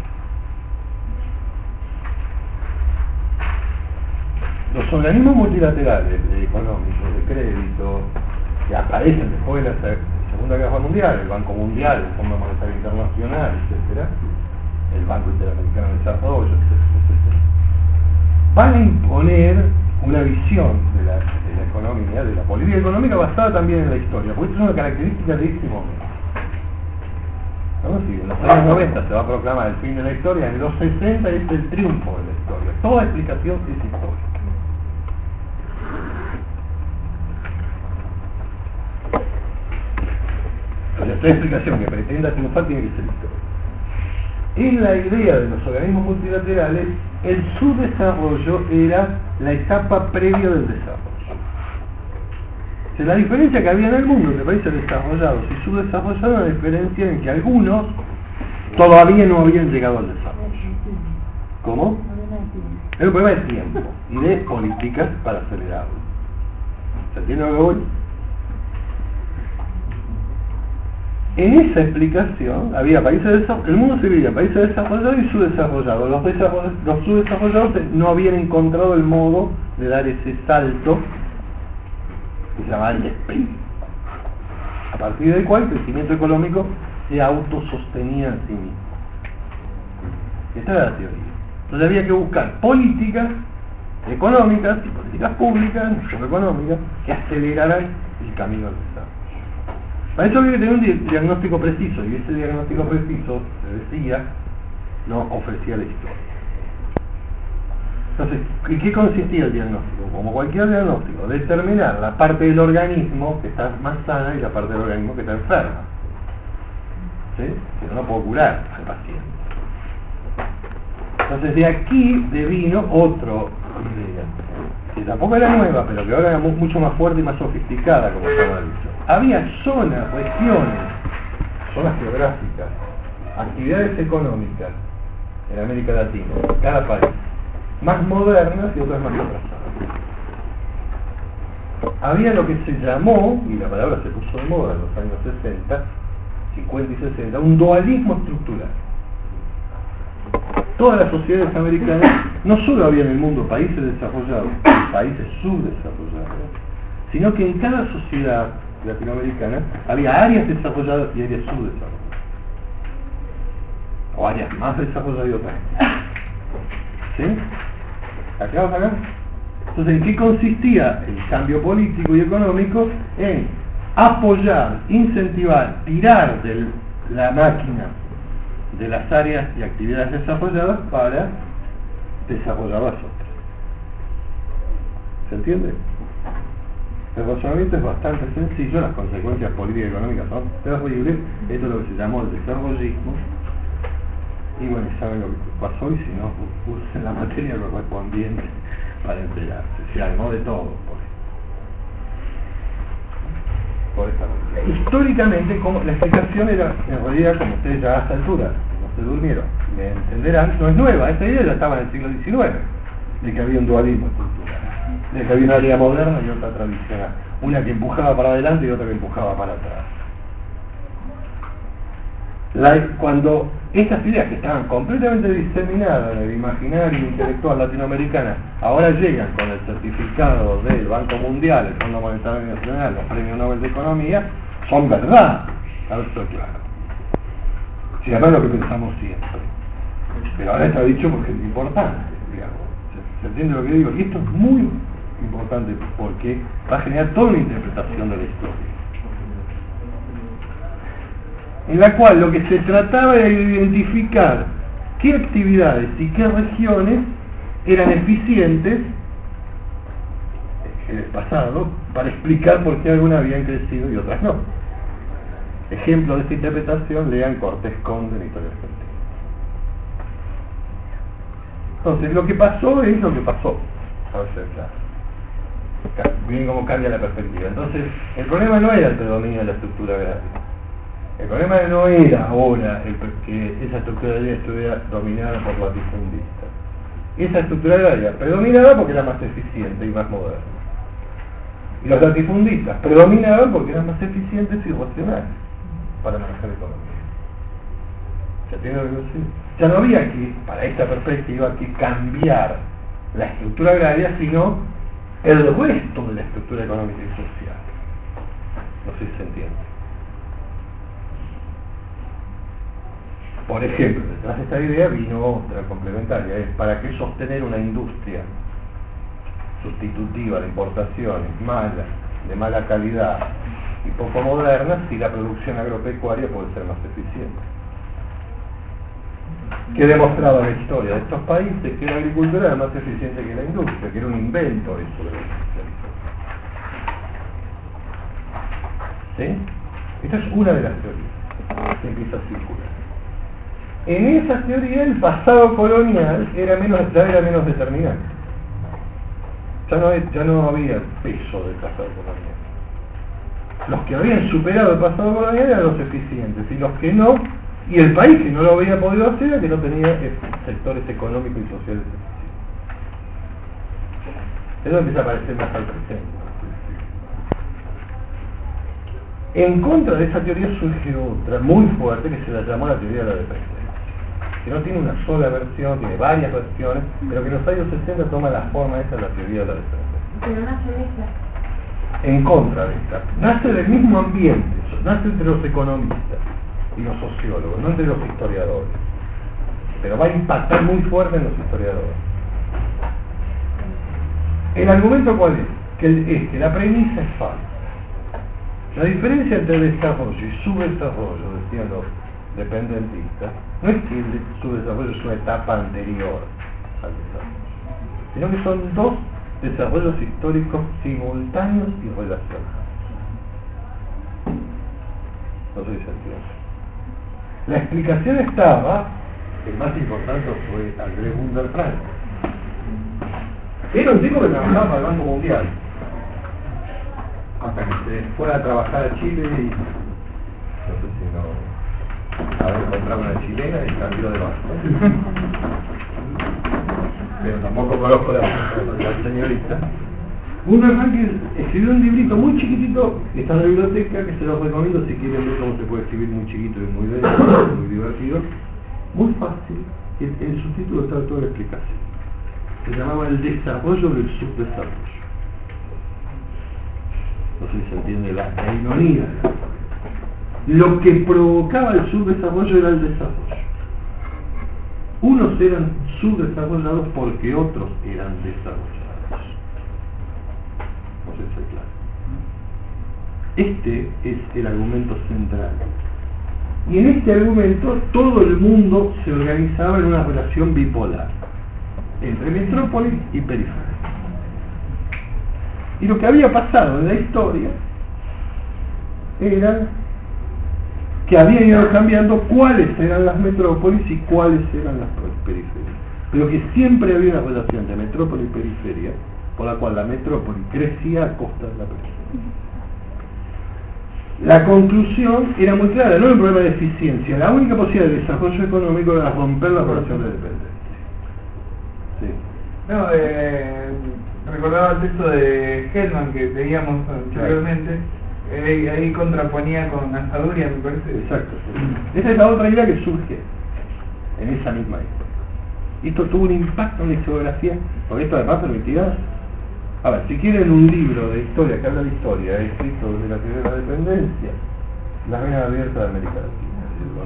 Los organismos multilaterales de económicos, de crédito, que aparecen después de la Segunda Guerra Mundial, el Banco Mundial, el Fondo Monetario Internacional, etcétera, el Banco Interamericano de Desarrollo, etcétera, etcétera, van a imponer una visión de la, de la economía, de la política económica basada también en la historia, porque esto es una característica de este momento. ¿No? Si en los años noventa se va a proclamar el fin de la historia, en los sesenta es el triunfo de la historia. Toda explicación es histórica. O sea, toda explicación que pretenda triunfar tiene que ser histórica. En la idea de los organismos multilaterales, el subdesarrollo era la etapa previa del desarrollo. O sea, la diferencia que había en el mundo entre países desarrollados y subdesarrollados era la diferencia en que algunos todavía no habían llegado al desarrollo. ¿Cómo? Era un problema de tiempo y de políticas para acelerarlo. ¿Se entiende lo que voy? En esa explicación había países desarrollados, el mundo se dividía en países desarrollados y subdesarrollados. Los, desarrollados, los subdesarrollados no habían encontrado el modo de dar ese salto que se llamaba el despegue, a partir del cual el crecimiento económico se autosostenía en sí mismo. Esta era la teoría. Entonces había que buscar políticas económicas y políticas públicas, no solo económicas, que aceleraran el camino al desarrollo. Para eso había que tener un diagnóstico preciso, y ese diagnóstico preciso, se decía, no ofrecía la historia. Entonces, ¿en qué consistía el diagnóstico? Como cualquier diagnóstico, determinar la parte del organismo que está más sana y la parte del organismo que está enferma. ¿Sí? Si no, no puedo curar al paciente. Entonces, de aquí devino otro idea, que tampoco era nueva, pero que ahora era mucho más fuerte y más sofisticada, como se llama dicho. Había zonas, regiones, zonas geográficas, actividades económicas en América Latina, en cada país, más modernas y otras más atrasadas. Había lo que se llamó, y la palabra se puso de moda en los años sesenta, cincuenta y sesenta, un dualismo estructural. Todas las sociedades americanas, no solo había en el mundo países desarrollados, países subdesarrollados, sino que en cada sociedad latinoamericana, había áreas desarrolladas y áreas subdesarrolladas. O áreas más desarrolladas y otras. ¿Sí? ¿Acá o acá? Entonces, ¿en qué consistía el cambio político y económico? En apoyar, incentivar, tirar de la máquina de las áreas y actividades desarrolladas para desarrollar las otras. ¿Se entiende? El razonamiento es bastante sencillo, las consecuencias políticas y económicas son terribles, esto es lo que se llamó el desarrollismo, y bueno, saben lo que pasó, y si no, usen la materia correspondiente para enterarse, se armó de todo por por esta razón. Históricamente, como la explicación era, en realidad, como ustedes ya a esta altura no se durmieron, me entenderán, no es nueva, esta idea ya estaba en el siglo diecinueve, de que había un dualismo estructural, de que había una área moderna y otra tradicional, una que empujaba para adelante y otra que empujaba para atrás. La, cuando estas ideas que estaban completamente diseminadas en el imaginario intelectual latinoamericano ahora llegan con el certificado del Banco Mundial, el Fondo Monetario Internacional, los Premios Nobel de Economía, son verdad, eso es claro. Si además lo que pensamos siempre, pero ahora está dicho porque es importante, digamos. ¿Se, se entiende lo que digo? Y esto es muy importante porque va a generar toda una interpretación de la historia, en la cual lo que se trataba era de identificar qué actividades y qué regiones eran eficientes en el pasado para explicar por qué algunas habían crecido y otras no. Ejemplo de esta interpretación, lean Cortés Conde en Historia Argentina. Entonces, lo que pasó es lo que pasó. A ver si es claro. Miren cómo cambia la perspectiva. Entonces, el problema no era el predominio de la estructura agraria. El problema no era ahora el, que esa estructura agraria estuviera dominada por los latifundistas. Esa estructura agraria predominaba porque era más eficiente y más moderna. Y los latifundistas predominaban porque eran más eficientes y racionales para manejar la economía. ¿Se entiende lo que quiero decir? Ya no había que, para esta perspectiva, que cambiar la estructura agraria, sino el resto de la estructura económica y social. No sé si se entiende. Por ejemplo, detrás de esta idea vino otra complementaria, es para qué sostener una industria sustitutiva de importaciones mala, de mala calidad y poco moderna, si la producción agropecuaria puede ser más eficiente. ¿Qué demostraba la historia de estos países? Que la agricultura era más eficiente que la industria, que era un invento eso de la industrialización. ¿Sí? Esta es una de las teorías que empieza a circular. En esa teoría el pasado colonial era menos, ya era menos determinante. Ya no, ya no había peso del pasado colonial. Los que habían superado el pasado colonial eran los eficientes, y los que no, y el país que no lo había podido hacer era que no tenía sectores económicos y sociales eficientes. Eso empieza a aparecer más al presente. En contra de esa teoría surge otra muy fuerte que se la llamó la teoría de la dependencia, que no tiene una sola versión, tiene varias versiones, pero que en los años sesenta toma la forma esa de la teoría de la dependencia. Pero nace de esta. En contra de esta. Nace del mismo ambiente, nace entre los economistas y los sociólogos, no entre los historiadores. Pero va a impactar muy fuerte en los historiadores. ¿El argumento cuál es? Que el, es que la premisa es falsa. La diferencia entre desarrollo y subdesarrollo, decían los dependentistas, no es que el subdesarrollo es una etapa anterior al desarrollo, sino que son dos desarrollos históricos simultáneos y relacionados. No sé si se entiende. La explicación estaba, el más importante fue André Gunder Franco. Era un tipo que trabajaba para el Banco Mundial, hasta que se fuera a trabajar a Chile y no sé si no haber encontrado una chilena y cambió de banco. Pero tampoco conozco la, la señorita. Gunder Franco escribió un librito muy chiquitito, está en la biblioteca, que se los recomiendo si quieren ver cómo se puede escribir muy chiquito y muy bello, muy divertido, muy fácil. En, en su título está toda la explicación. Se llamaba El desarrollo del subdesarrollo. No sé si se entiende la, la ironía. Lo que provocaba el subdesarrollo era el desarrollo. Unos eran subdesarrollados porque otros eran desarrollados. No sé si es claro. Este es el argumento central. Y en este argumento todo el mundo se organizaba en una relación bipolar entre metrópolis y periferia. Y lo que había pasado en la historia era que habían ido cambiando cuáles eran las metrópolis y cuáles eran las periferias. Pero que siempre había una relación entre metrópoli y periferia, por la cual la metrópoli crecía a costa de la periferia. La conclusión era muy clara, no era un problema de eficiencia. La única posibilidad de desarrollo económico era romper la relación de dependencia. Sí. No, eh, recordaba el texto de Hellman que veíamos anteriormente. Eh, ahí contraponía con Azaduria, me parece. Exacto. Sí. Esa es la otra idea que surge en esa misma época. Esto tuvo un impacto en la historiografía, porque esto además permitía. A ver, si quieren un libro de historia que habla de historia, escrito desde la teoría de la dependencia, la vena abierta de América Latina.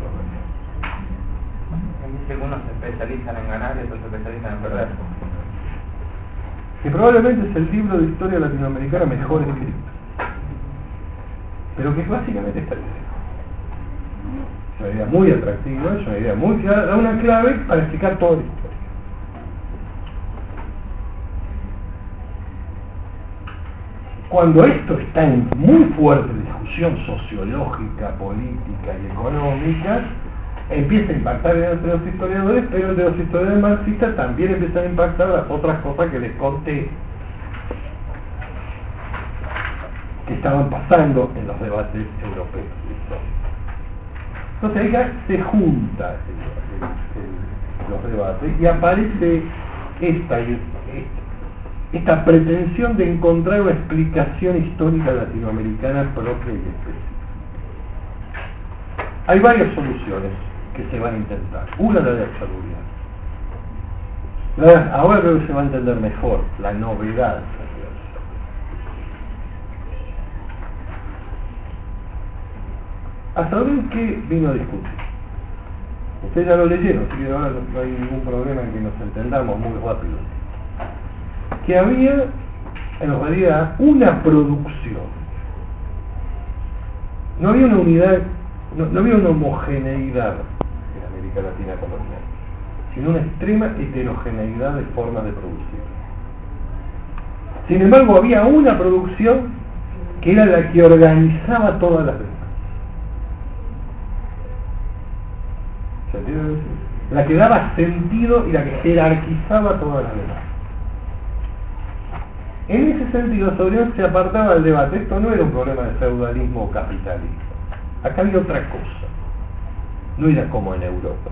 Dice que unos se especializan en ganar y otros se especializan en perder. Que probablemente es el libro de historia latinoamericana mejor escrito, pero que básicamente está escrito. Es una idea muy atractiva, es una idea muy clara, da una clave para explicar toda la historia. Cuando esto está en muy fuerte discusión sociológica, política y económica, empieza a impactar entre los historiadores, pero entre los historiadores marxistas también empiezan a impactar las otras cosas que les conté que estaban pasando en los debates europeos. Entonces ahí se junta el, el, el, los debates y aparece esta, esta esta pretensión de encontrar una explicación histórica latinoamericana propia y específica. Hay varias soluciones que se van a intentar. Una la de Azaduria. Ahora creo que se va a entender mejor la novedad. Azaduria, ¿qué vino a discutir? Ustedes ya lo leyeron, así que ahora no hay ningún problema en que nos entendamos muy rápido. Que había en realidad una producción, no había una unidad, no, no había una homogeneidad en América Latina colonial, sino una extrema heterogeneidad de formas de producir. Sin embargo, había una producción que era la que organizaba todas las demás. ¿Se entiende? La que daba sentido y la que jerarquizaba todas las demás. En ese sentido, Azaduria se apartaba del debate. Esto no era un problema de feudalismo o capitalismo. Acá había otra cosa. No era como en Europa.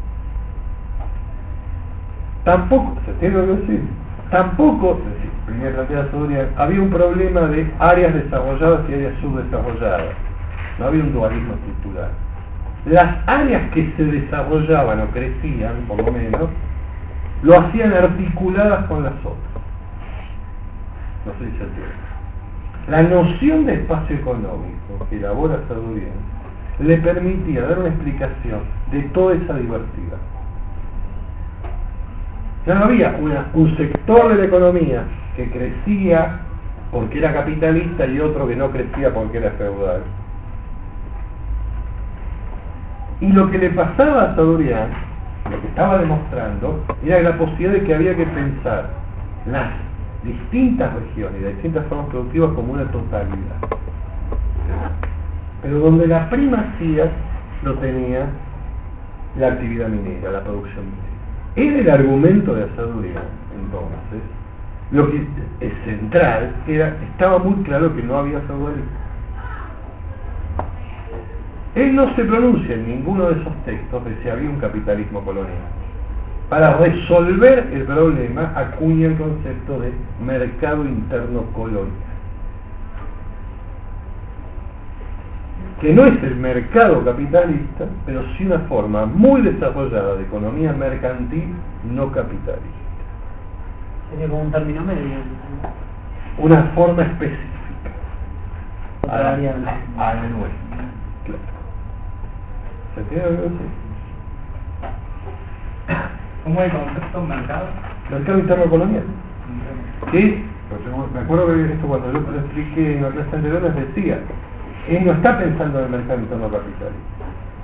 Tampoco, ¿se entiende lo que decir? Tampoco, es decir, primera plantea Azaduria, había un problema de áreas desarrolladas y áreas subdesarrolladas. No había un dualismo estructural. Las áreas que se desarrollaban o crecían, por lo menos, lo hacían articuladas con las otras. No sé si se entiende. La noción de espacio económico que elabora Azaduria le permitía dar una explicación de toda esa diversidad. Ya no había una, un sector de la economía que crecía porque era capitalista y otro que no crecía porque era feudal. Y lo que le pasaba a Azaduria, lo que estaba demostrando, era la posibilidad de que había que pensar las distintas regiones y las distintas formas productivas como una totalidad, pero donde la primacía lo tenía la actividad minera, la producción minera. En el argumento de Azaduria, entonces, lo que es central era, estaba muy claro que no había feudalismo. Él no se pronuncia en ninguno de esos textos de si había un capitalismo colonial. Para resolver el problema acuña el concepto de mercado interno colonial, que no es el mercado capitalista, pero sí una forma muy desarrollada de economía mercantil no capitalista. Sería como un término medio. Una forma específica. contrarian a, a la nuestra. Claro. ¿Se entiende lo que digo? ¿Cómo es el concepto mercado? Mercado interno colonial. Sí, me acuerdo que esto cuando yo lo expliqué en la clase anterior les decía, él no está pensando en el mercado interno capitalista.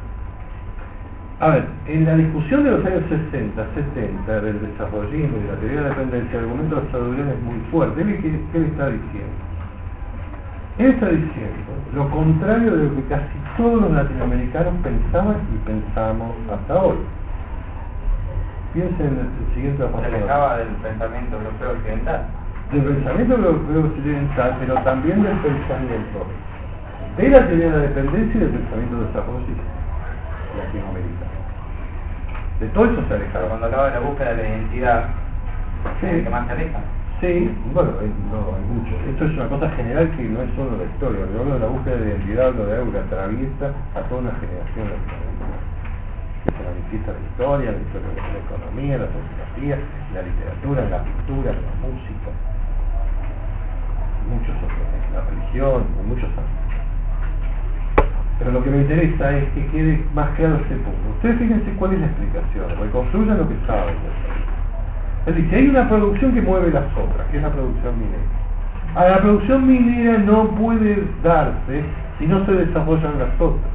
A ver, en la discusión de los años sesenta, setenta, del desarrollismo y de la teoría de la dependencia, el argumento de Sadurian es muy fuerte. ¿Qué, qué le está diciendo? Él está diciendo lo contrario de lo que casi todos los latinoamericanos pensaban y pensamos hasta hoy. Piensen en el siguiente Se apartado. alejaba del pensamiento europeo occidental. Del pensamiento europeo occidental, pero también del pensamiento de la teoría de la dependencia y del pensamiento desarrollista latinoamericano. De todo eso se alejaba. Cuando hablaba de la búsqueda de la identidad, Sí. ¿el que más se aleja? Sí, bueno, hay, no, hay mucho. Esto es una cosa general que no es solo la historia. Yo hablo de la búsqueda de identidad, hablo de algo que atraviesa a toda una generación latinoamericana. Que se manifiesta en la historia, en la historia de la economía, en la sociología, en la literatura, en la pintura, en la música, en muchos otros, en la religión, en muchos ámbitos. Pero lo que me interesa es que quede más claro este punto. Ustedes fíjense cuál es la explicación, reconstruyan lo que saben. Él dice, hay una producción que mueve las otras, que es la producción minera. A la producción minera no puede darse si no se desarrollan las otras.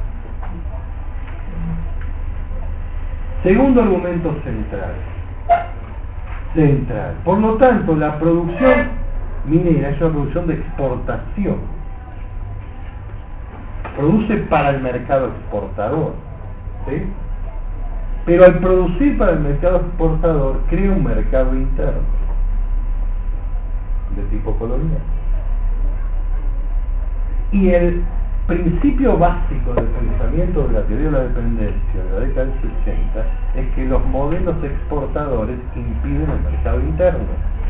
Segundo argumento central. Central. Por lo tanto, la producción minera es una producción de exportación. Produce para el mercado exportador. ¿Sí? Pero al producir para el mercado exportador, crea un mercado interno de tipo colonial. Y el principio básico del pensamiento de la teoría de la dependencia de la década del sesenta es que los modelos exportadores impiden el mercado interno.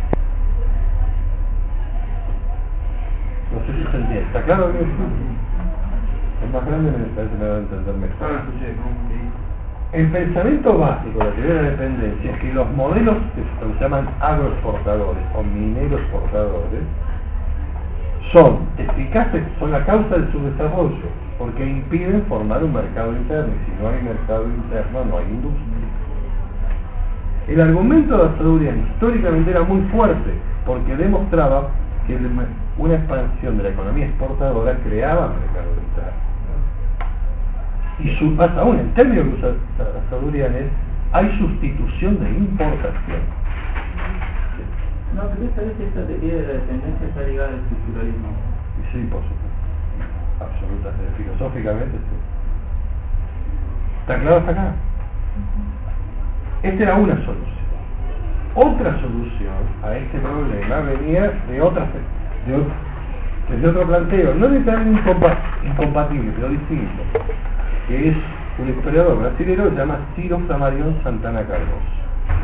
No sé si se entiende. ¿Está claro que es más grande? Me parece que me va a entender mejor. No lo escuché, ¿cómo? El pensamiento básico de la teoría de la dependencia es que los modelos que se llaman agroexportadores o mineroexportadores son eficaces, son la causa de su desarrollo, porque impiden formar un mercado interno, y si no hay mercado interno no hay industria. El argumento de Sadurian históricamente era muy fuerte, porque demostraba que una expansión de la economía exportadora creaba mercado interno. Y su, más aún, el término que usa Sadurian es hay sustitución de importación. No, pero esta vez esta teoría de la dependencia está ligada al estructuralismo. Y sí, por supuesto. Absolutamente. Filosóficamente sí. ¿Está claro hasta acá? Esta era una solución. Otra solución a este problema venía de otra de otro, desde otro planteo, no necesariamente incompa, incompatible, pero distinto, que es un historiador brasileño que se llama Ciro Flammarion Santana Cardoso.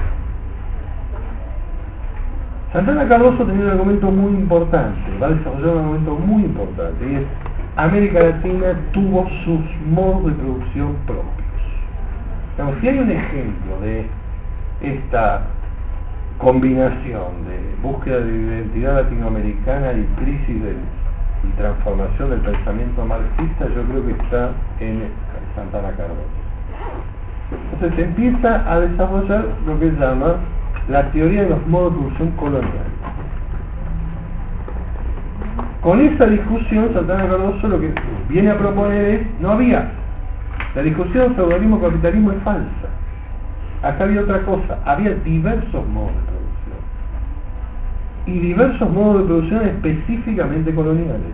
Santana Cardoso tenía un argumento muy importante, va a desarrollar un argumento muy importante, y es América Latina tuvo sus modos de producción propios. Digamos, si hay un ejemplo de esta combinación de búsqueda de identidad latinoamericana y crisis del, y transformación del pensamiento marxista, yo creo que está en Santana Cardoso. Entonces se empieza a desarrollar lo que se llama la teoría de los modos de producción colonial. Con esa discusión, Santana Cardoso lo que viene a proponer es, no había, la discusión sobre feudalismo-capitalismo es falsa. Acá había otra cosa, había diversos modos de producción. Y diversos modos de producción específicamente coloniales.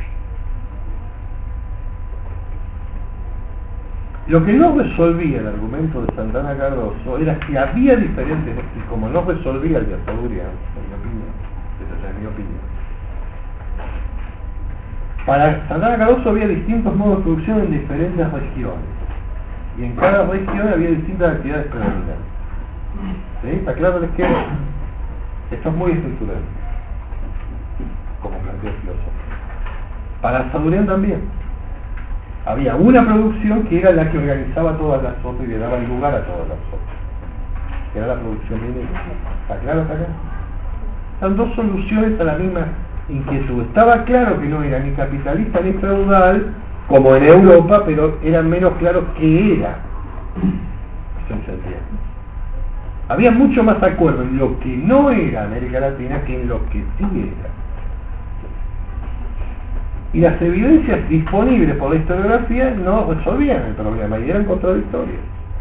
Lo que no resolvía el argumento de Santana Cardoso era si había diferentes, y como no resolvía el de Sadurian, en mi opinión, esa es mi opinión. Para Santana Cardoso había distintos modos de producción en diferentes regiones. Y en cada región había distintas actividades predominantes. ¿Sí? ¿Está claro el esquema? Esto es muy estructural, como planteo filosófico. Para Sadurian también. Había una producción que era la que organizaba todas las otras y le daba lugar a todas las otras, que era la producción minera. ¿Está claro hasta acá? Son dos soluciones a la misma, inquietud. Estaba claro que no era ni capitalista ni feudal, como en Europa, pero era menos claro qué era. Eso se entiende. Había mucho más acuerdo en lo que no era América Latina que en lo que sí era. Y las evidencias disponibles por la historiografía no resolvían el problema y eran contradictorias.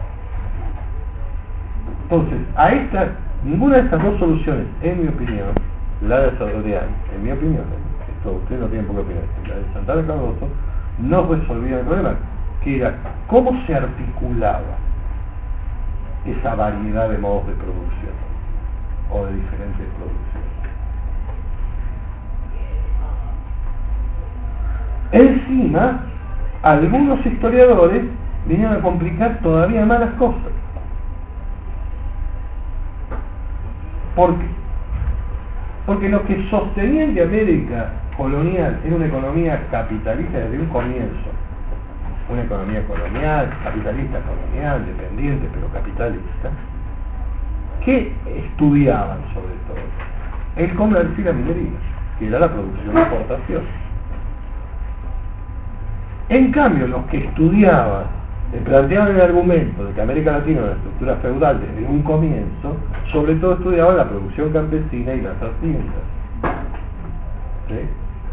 Entonces, a esta, ninguna de estas dos soluciones, en mi opinión, la de Sodorian, en mi opinión, esto usted no tiene por qué opinar, la de Santana Cardoso, no resolvía el problema, que era cómo se articulaba esa variedad de modos de producción o de diferentes producciones. Encima, algunos historiadores vinieron a complicar todavía más las cosas. ¿Por qué? Porque los que sostenían que América colonial era una economía capitalista desde un comienzo, una economía colonial, capitalista colonial, dependiente pero capitalista, ¿qué estudiaban sobre todo? El comercio y la minería, que era la producción y exportación. En cambio, los que estudiaban, planteaban el argumento de que América Latina era una estructura feudal desde un comienzo, sobre todo estudiaban la producción campesina y las haciendas. ¿Sí?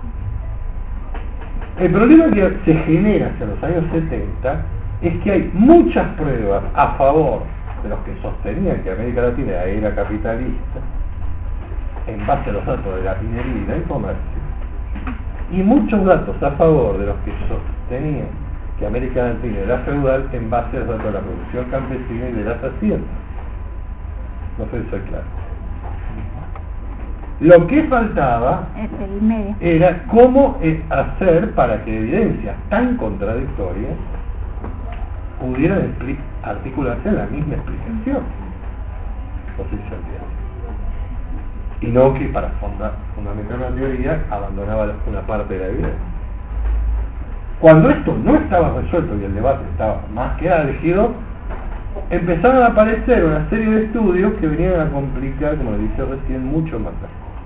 El problema que se genera hacia los años setenta es que hay muchas pruebas a favor de los que sostenían que América Latina era capitalista, en base a los datos de la minería y del comercio, y muchos datos a favor de los que sostenían que América Latina era feudal en base a los datos de la producción campesina y de las haciendas. No sé si soy claro. Lo que faltaba es el medio. era cómo hacer para que evidencias tan contradictorias pudieran articularse en la misma explicación. No sé si se entiende. Y no que para fundar, fundamentar una teoría abandonaba una parte de la evidencia. Cuando esto no estaba resuelto y el debate estaba más que álgido, empezaron a aparecer una serie de estudios que venían a complicar, como le dije recién, mucho más las cosas.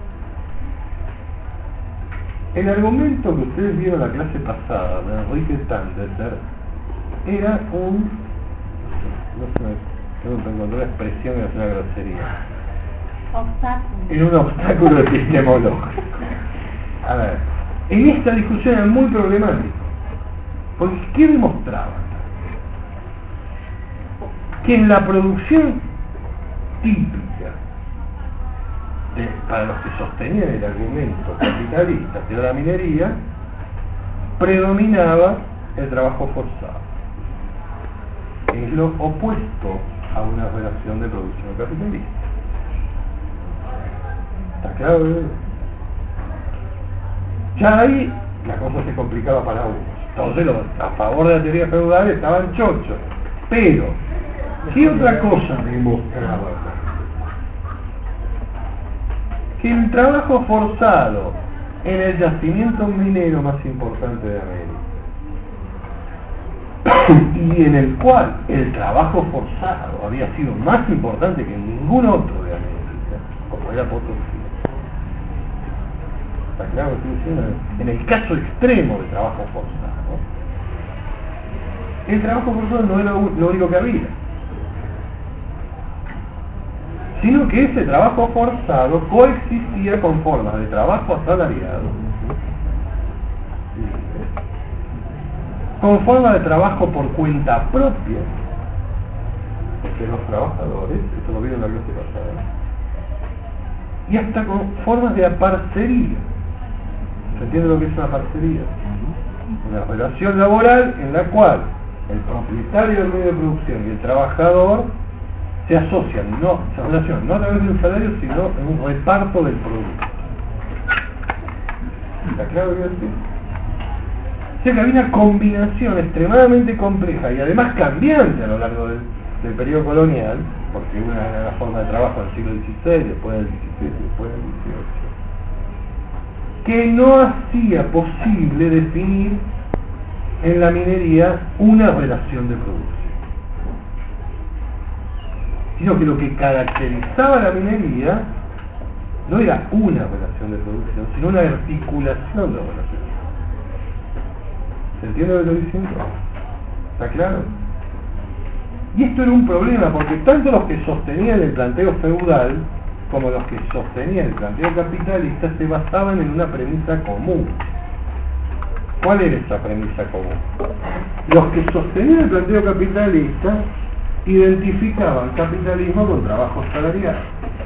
El argumento que ustedes vieron en la clase pasada de Enrique Standeser era un, no sé, tengo que encontrar una expresión que es una grosería. Obstáculo. Era un obstáculo epistemológico. A ver, en esta discusión era muy problemático, porque ¿qué demostraba? Que en la producción típica de, para los que sostenían el argumento capitalista que era la minería, predominaba el trabajo forzado. Es lo opuesto a una relación de producción capitalista. ¿Está claro? Ya ahí la cosa se complicaba para uno. Entonces los a favor de la teoría feudal estaban chochos. Pero, ¿qué otra cosa demostraba? Que el trabajo forzado en el yacimiento minero más importante de América, y en el cual el trabajo forzado había sido más importante que en ningún otro de América, como era Potosí. ¿Está claro lo que estoy diciendo? En el caso extremo de trabajo forzado, el trabajo forzado no era lo único que había, sino que ese trabajo forzado coexistía con formas de trabajo asalariado, con formas de trabajo por cuenta propia, porque los trabajadores, esto lo vieron en la clase pasada, y hasta con formas de aparcería. ¿Se entiende lo que es una parcería? Una relación laboral en la cual el propietario del medio de producción y el trabajador se asocian, no, se relacionan no a través de un salario, sino en un reparto del producto. ¿Está claro lo que quiero decir? O sea que había una combinación extremadamente compleja y además cambiante a lo largo del, del periodo colonial, porque una era la forma de trabajo del siglo dieciséis, después del diecisiete, después del dieciocho, que no hacía posible definir en la minería una relación de producción, sino que lo que caracterizaba la minería no era una relación de producción, sino una articulación de relaciones. ¿Se entiende lo que estoy diciendo? ¿Está claro? Y esto era un problema, porque tanto los que sostenían el planteo feudal como los que sostenían el planteo capitalista se basaban en una premisa común. ¿Cuál era esa premisa común? Los que sostenían el planteo capitalista identificaban capitalismo con trabajo salarial.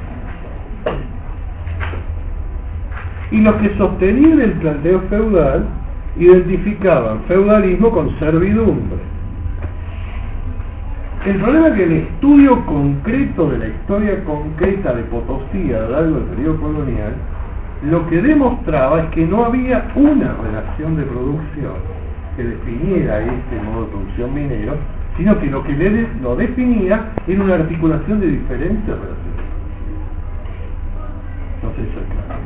Y los que sostenían el planteo feudal identificaban feudalismo con servidumbre. El problema es que el estudio concreto de la historia concreta de Potosí a lo largo del periodo colonial lo que demostraba es que no había una relación de producción que definiera este modo de producción minero, sino que lo que le, lo definía era una articulación de diferentes relaciones. No sé si eso es claro.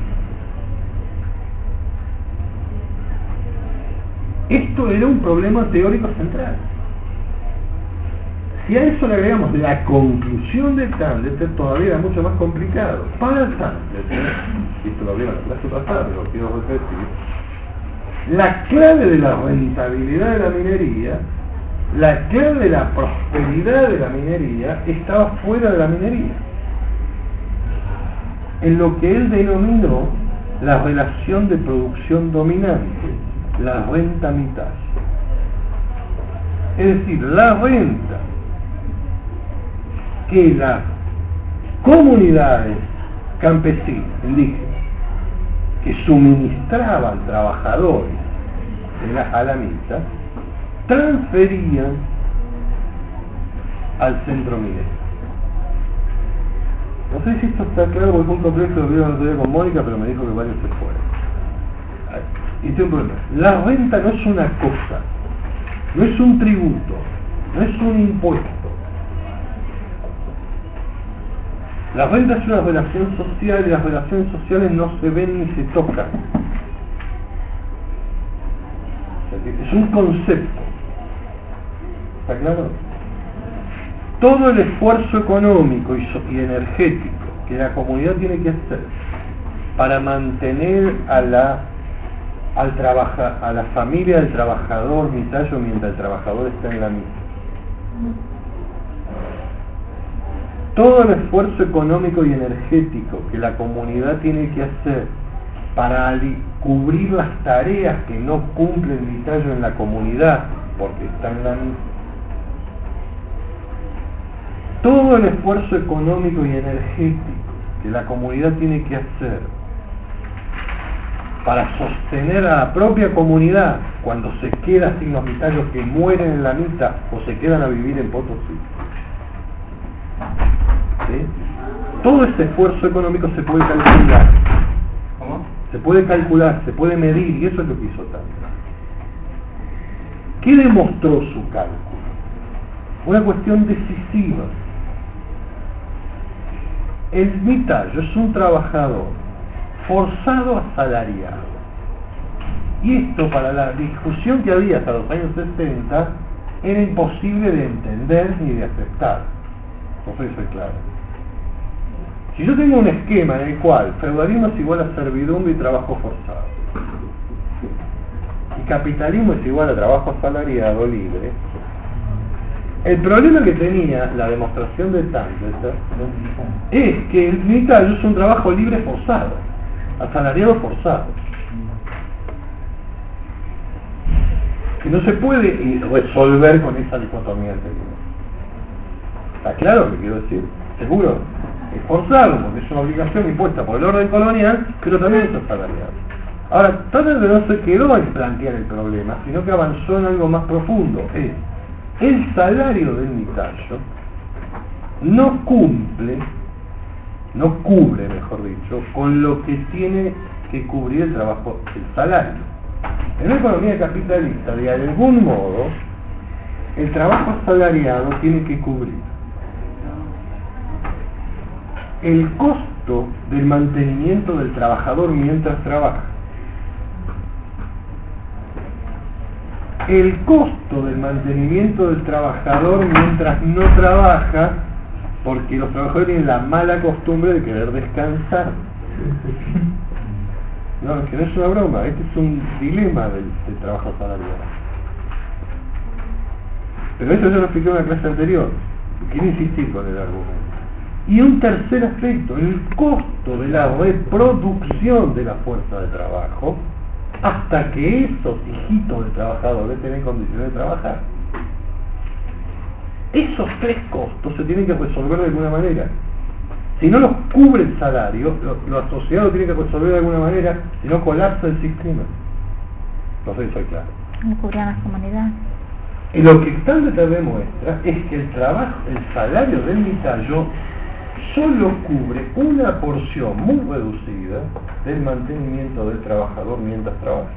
Esto era un problema teórico central. Si a eso le agregamos la conclusión de Tandler, todavía era mucho más complicado. Para Tandler, y esto lo vieron en la clase pasada, pero lo quiero repetir, la clave de la rentabilidad de la minería, la clave de la prosperidad de la minería, estaba fuera de la minería. En lo que él denominó la relación de producción dominante, la renta mitad. Es decir, la renta que las comunidades campesinas, indígenas, que suministraban trabajadores de la alamita, transferían al centro minero. No sé si esto está claro, porque es un complejo lo vieron el otro día con Mónica, pero me dijo que varios se fueron. Y tengo un problema. La renta no es una cosa, no es un tributo, no es un impuesto. La renta es una relación social y las relaciones sociales no se ven ni se tocan. Es un concepto. ¿Está claro? Todo el esfuerzo económico y, so y energético que la comunidad tiene que hacer para mantener a la al trabaja, a la familia del trabajador mitayo mientras el trabajador está en la mitad. Todo el esfuerzo económico y energético que la comunidad tiene que hacer para cubrir las tareas que no cumple el mitayo en la comunidad porque está en la mitad. Todo el esfuerzo económico y energético que la comunidad tiene que hacer para sostener a la propia comunidad cuando se queda sin los mitayos que mueren en la mitad o se quedan a vivir en Potosí. ¿Sí? Todo ese esfuerzo económico se puede calcular. ¿Cómo? Se puede calcular, se puede medir, y eso es lo que hizo Tandler. ¿Qué demostró su cálculo? Una cuestión decisiva. El mitayo es un trabajador forzado asalariado. Y esto, para la discusión que había hasta los años sesenta, era imposible de entender ni de aceptar. No sé si soy claro. Si yo tengo un esquema en el cual feudalismo es igual a servidumbre y trabajo forzado, y capitalismo es igual a trabajo asalariado libre, el problema que tenía la demostración de Tandler es que el mitayo es un trabajo libre forzado, asalariado forzado, que no se puede resolver con esa dicotomía anterior. ¿Está claro lo que quiero decir? ¿Seguro? Es forzado porque es una obligación impuesta por el orden colonial, pero también es asalariado. Ahora, Tandler no se quedó en plantear el problema, sino que avanzó en algo más profundo. Es el salario del mitayo no cumple, no cubre, mejor dicho, con lo que tiene que cubrir el trabajo, el salario. En una economía capitalista, de algún modo, el trabajo asalariado tiene que cubrir el costo del mantenimiento del trabajador mientras trabaja, el costo del mantenimiento del trabajador mientras no trabaja, porque los trabajadores tienen la mala costumbre de querer descansar. No, es que no es una broma, este es un dilema del, del trabajo salarial. Pero eso yo lo expliqué en la clase anterior, quiero insistir con el argumento. Y un tercer aspecto, el costo de la reproducción de la fuerza de trabajo hasta que esos hijitos de trabajadores tengan condiciones de trabajar. Esos tres costos se tienen que resolver de alguna manera. Si no los cubre el salario, lo, lo asociado tiene que resolver de alguna manera, si no colapsa el sistema. No sé si soy claro. No cubrían las comunidades. Y lo que Standard demuestra es que el trabajo, el salario del mitallo solo cubre una porción muy reducida del mantenimiento del trabajador mientras trabaja.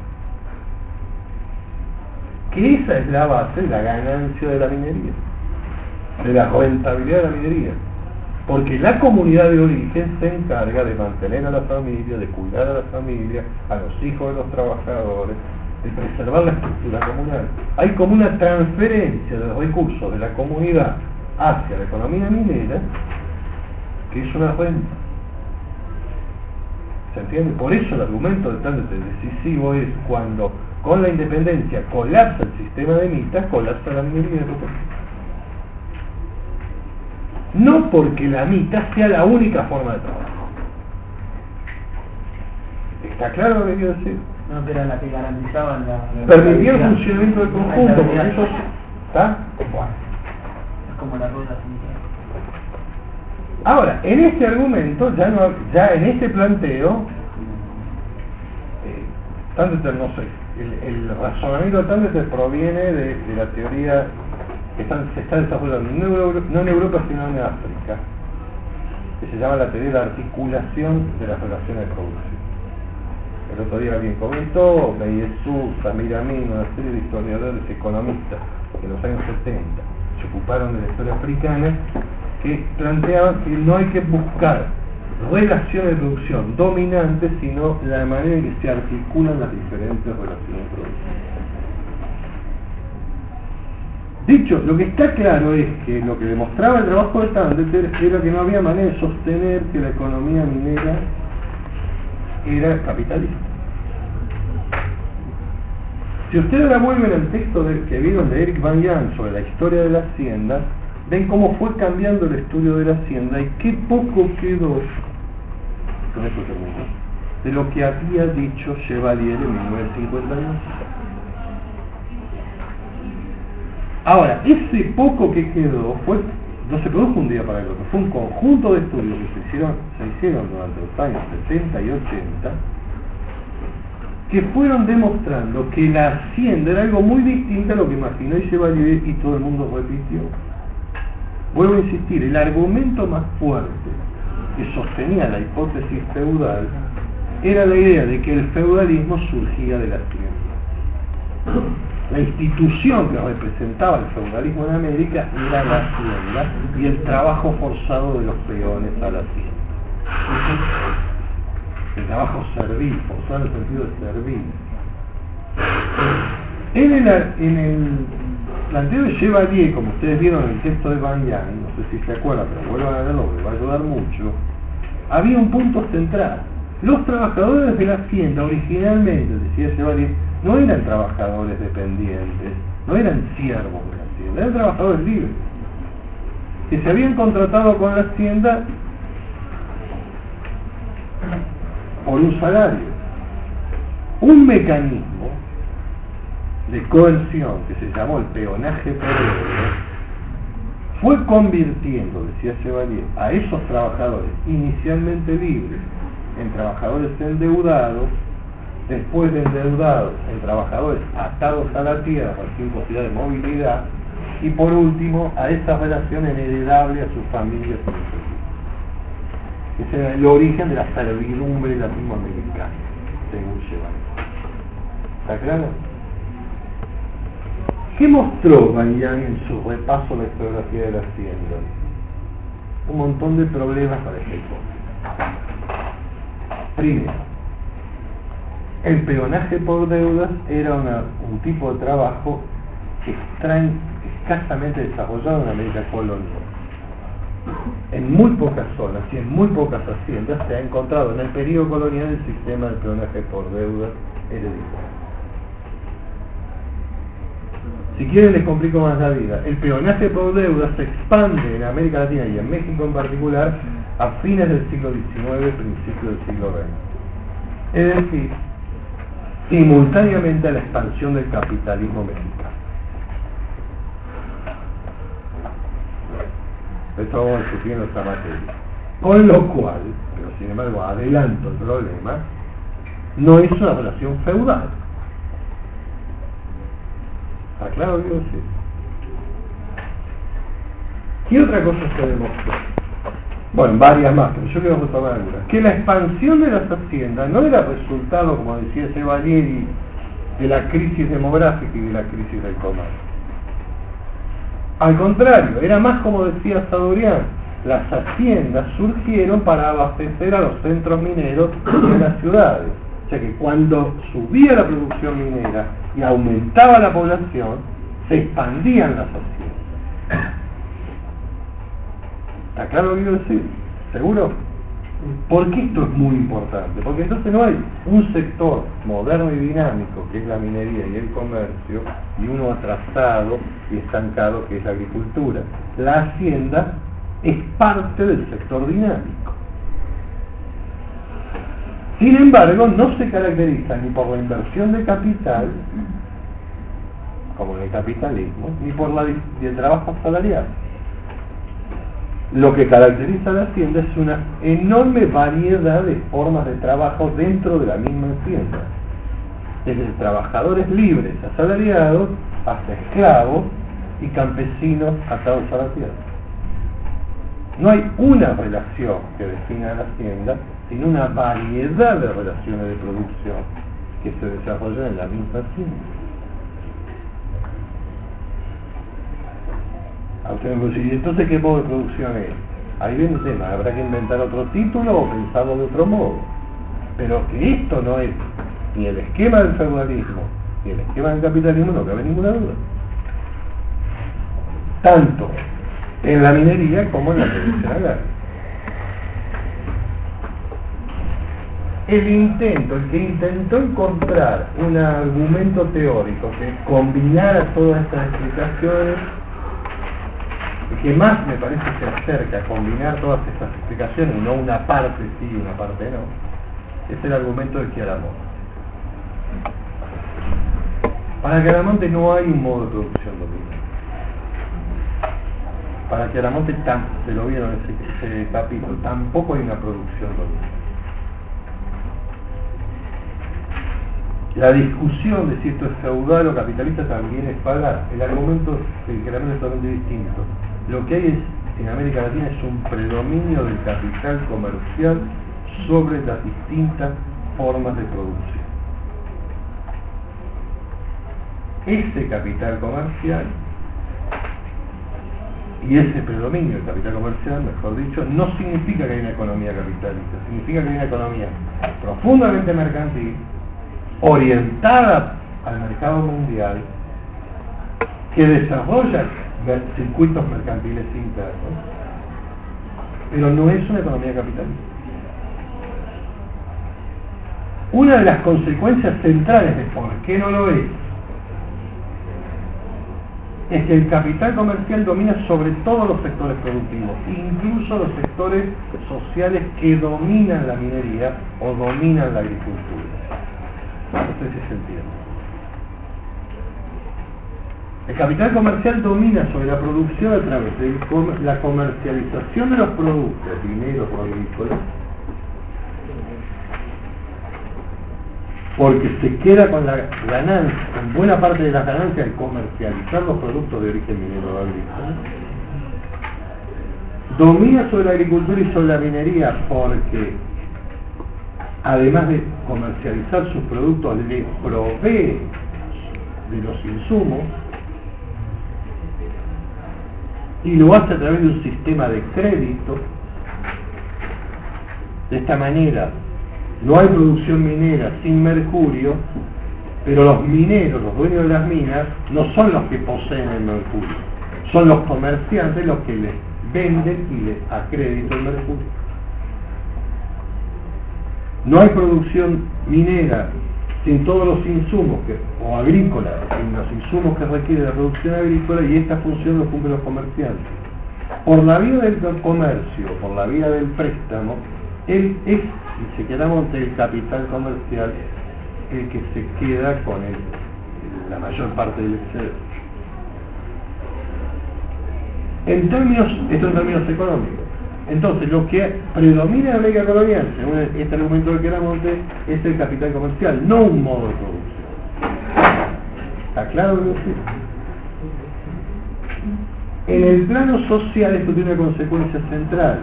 Que esa es la base de la ganancia de la minería, de la rentabilidad de la minería. Porque la comunidad de origen se encarga de mantener a la familia, de cuidar a la familia, a los hijos de los trabajadores, de preservar la estructura comunal. Hay como una transferencia de los recursos de la comunidad hacia la economía minera, que es una renta. ¿Se entiende? Por eso el argumento de tan decisivo es cuando con la independencia colapsa el sistema de mitas, colapsa la minería. No porque la mitad sea la única forma de trabajo. ¿Está claro lo que quiero decir? No, pero la que garantizaban la... Permitía el funcionamiento del conjunto, porque eso está... Bueno. Es como la rueda sindical. Ahora, en este argumento, ya no, ya en este planteo, eh, Tandeter, no sé, el, el razonamiento de Tandeter proviene de, de la teoría que están, se está desarrollando no en, Europa, no en Europa sino en África, que se llama la teoría de la articulación de las relaciones de producción. El otro día alguien comentó, Meyesu, Samir Amin, una serie de historiadores economistas que en los años setenta se ocuparon de la historia africana, que planteaban que no hay que buscar relaciones de producción dominantes, sino la manera en que se articulan las diferentes relaciones de producción. Dicho, lo que está claro es que lo que demostraba el trabajo de Tandeter era que no había manera de sostener que la economía minera era capitalista. Si ustedes ahora vuelven al texto de, que vieron de Eric Van Jan sobre la historia de la hacienda, ven cómo fue cambiando el estudio de la hacienda y qué poco quedó, con eso termino, de lo que había dicho Chevalier en mil novecientos cincuenta y uno. Ahora, ese poco que quedó fue, no se produjo un día para el otro, fue un conjunto de estudios que se hicieron, se hicieron durante los años setenta y ochenta, que fueron demostrando que la hacienda era algo muy distinto a lo que imaginó Chevalier y todo el mundo repitió. Vuelvo a insistir, el argumento más fuerte que sostenía la hipótesis feudal era la idea de que el feudalismo surgía de la hacienda. La institución que representaba el feudalismo en América era la hacienda y el trabajo forzado de los peones a la hacienda. El trabajo servil, forzado en el sentido de servir. En el, en el planteo de Chevalier, como ustedes vieron en el texto de Van Jan, no sé si se acuerdan, pero vuelvan a verlo, me va a ayudar mucho, había un punto central. Los trabajadores de la hacienda originalmente, decía Chevalier, no eran trabajadores dependientes, no eran siervos de la hacienda, eran trabajadores libres, que se habían contratado con la hacienda por un salario. Un mecanismo de coerción que se llamó el peonaje por deuda fue convirtiendo, decía Chevalier, a esos trabajadores inicialmente libres en trabajadores endeudados, después de endeudados en trabajadores atados a la tierra sin posibilidad de movilidad, y por último a esas relaciones heredables a sus familias y sus hijos. Ese era el origen de la servidumbre latinoamericana, según Chevalier. ¿Está claro? ¿Qué mostró Van Jan en su repaso a la historiografía de la hacienda? Un montón de problemas para esta hipótesis. Primero, el peonaje por deudas era una, un tipo de trabajo extraño, escasamente desarrollado en América colonial. en muy pocas zonas y en muy pocas haciendas se ha encontrado en el periodo colonial el sistema de peonaje por deuda hereditaria. Si quieren les complico más la vida. El peonaje por deuda se expande en América Latina y en México en particular a fines del siglo diecinueve, principios del siglo veinte. Es decir, simultáneamente a la expansión del capitalismo mexicano. Esto vamos a discutir en nuestra materia. Con lo cual, pero sin embargo adelanto el problema, no es una relación feudal. ¿Está claro, Dios? Sí. ¿Qué otra cosa se demostró? Bueno, varias más, pero yo quiero retomar algunas. Que la expansión de las haciendas no era resultado, como decía Chevalieri, de la crisis demográfica y de la crisis del comercio. Al contrario, era más como decía Sadurian, las haciendas surgieron para abastecer a los centros mineros de las ciudades. O sea que cuando subía la producción minera y aumentaba la población, se expandían las haciendas. ¿Está claro lo que quiero decir? ¿Seguro? ¿Por qué esto es muy importante? Porque entonces no hay un sector moderno y dinámico, que es la minería y el comercio, y uno atrasado y estancado, que es la agricultura. La hacienda es parte del sector dinámico. Sin embargo, no se caracteriza ni por la inversión de capital, como en el capitalismo, ni por la, el trabajo asalariado. Lo que caracteriza a la hacienda es una enorme variedad de formas de trabajo dentro de la misma hacienda, desde trabajadores libres asalariados hasta esclavos y campesinos atados a la tierra. No hay una relación que defina la hacienda, sino una variedad de relaciones de producción que se desarrollan en la misma hacienda. A usted me puede decir, entonces ¿qué modo de producción es? Ahí viene el tema, habrá que inventar otro título o pensarlo de otro modo. Pero que esto no es ni el esquema del feudalismo ni el esquema del capitalismo, no cabe ninguna duda. Tanto en la minería como en la producción agraria. El intento, el que intentó encontrar un argumento teórico que combinara todas estas explicaciones, el que más me parece se acerca a combinar todas estas explicaciones, y no una parte sí y una parte no, es el argumento de Chiaramonte. Para Chiaramonte no hay un modo de producción dominante. Para Chiaramonte, se lo vieron en ese, ese capítulo, tampoco hay una producción dominante. La discusión de si esto es feudal o capitalista también es pagar. El argumento de Chiaramonte es totalmente distinto. Lo que hay es, en América Latina es un predominio del capital comercial sobre las distintas formas de producción. Ese capital comercial y ese predominio del capital comercial, mejor dicho, no significa que hay una economía capitalista, significa que hay una economía profundamente mercantil, orientada al mercado mundial, que desarrolla circuitos mercantiles internos, pero no es una economía capitalista. Una de las consecuencias centrales de por qué no lo es es que el capital comercial domina sobre todos los sectores productivos, incluso los sectores sociales que dominan la minería o dominan la agricultura. No sé si se entiende. El capital comercial domina sobre la producción a través de la comercialización de los productos, mineros o agrícolas, porque se queda con la ganancia, con buena parte de la ganancia de comercializar los productos de origen minero o agrícola. Domina sobre la agricultura y sobre la minería porque, además de comercializar sus productos, le provee de los insumos y lo hace a través de un sistema de crédito. De esta manera no hay producción minera sin mercurio, pero los mineros, los dueños de las minas, no son los que poseen el mercurio, son los comerciantes los que les venden y le a crédito el mercurio. No hay producción minera sin todos los insumos que, o agrícola, sin los insumos que requiere la producción agrícola, y esta función lo cumplen los comerciantes. Por la vía del comercio, por la vía del préstamo, él es, y se quedamos ante el capital comercial, el que se queda con el, la mayor parte del excedente. En términos, esto en términos económicos. Entonces, lo que predomina en la América colonial, según este argumento de Queramonte, es el capital comercial, no un modo de producción. ¿Está claro lo que decir? En el plano social esto tiene una consecuencia central.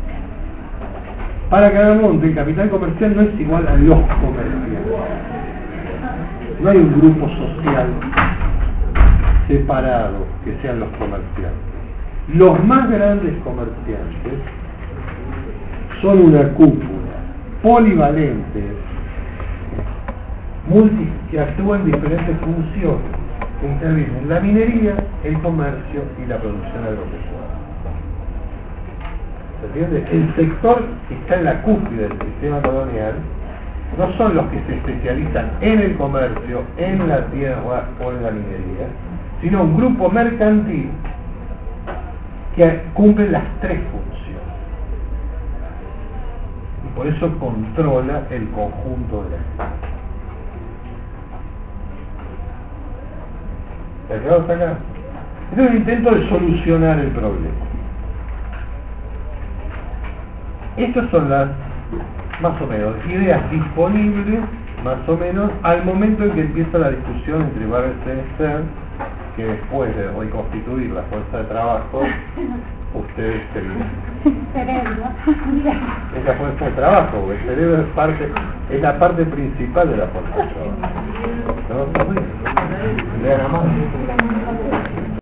Para Queramonte, el capital comercial no es igual a los comerciantes. No hay un grupo social separado que sean los comerciantes. Los más grandes comerciantes son una cúpula polivalente, multi, que actúa en diferentes funciones, que intervienen la minería, el comercio y la producción agropecuaria. ¿Se entiende? El sector que está en la cúspide del sistema colonial no son los que se especializan en el comercio, en la tierra o en la minería, sino un grupo mercantil que cumple las tres funciones y por eso controla el conjunto de la gente. ¿Está claro hasta acá? Este es un intento de solucionar el problema. Estas son las, más o menos, ideas disponibles, más o menos, al momento en que empieza la discusión entre Barbicane y Stern, que después de reconstituir la fuerza de trabajo, ustedes terminan. Cerebro. Es la fuerza de trabajo, porque el cerebro es parte, es la parte principal de la fuerza de trabajo. ¿No? Lean a mano.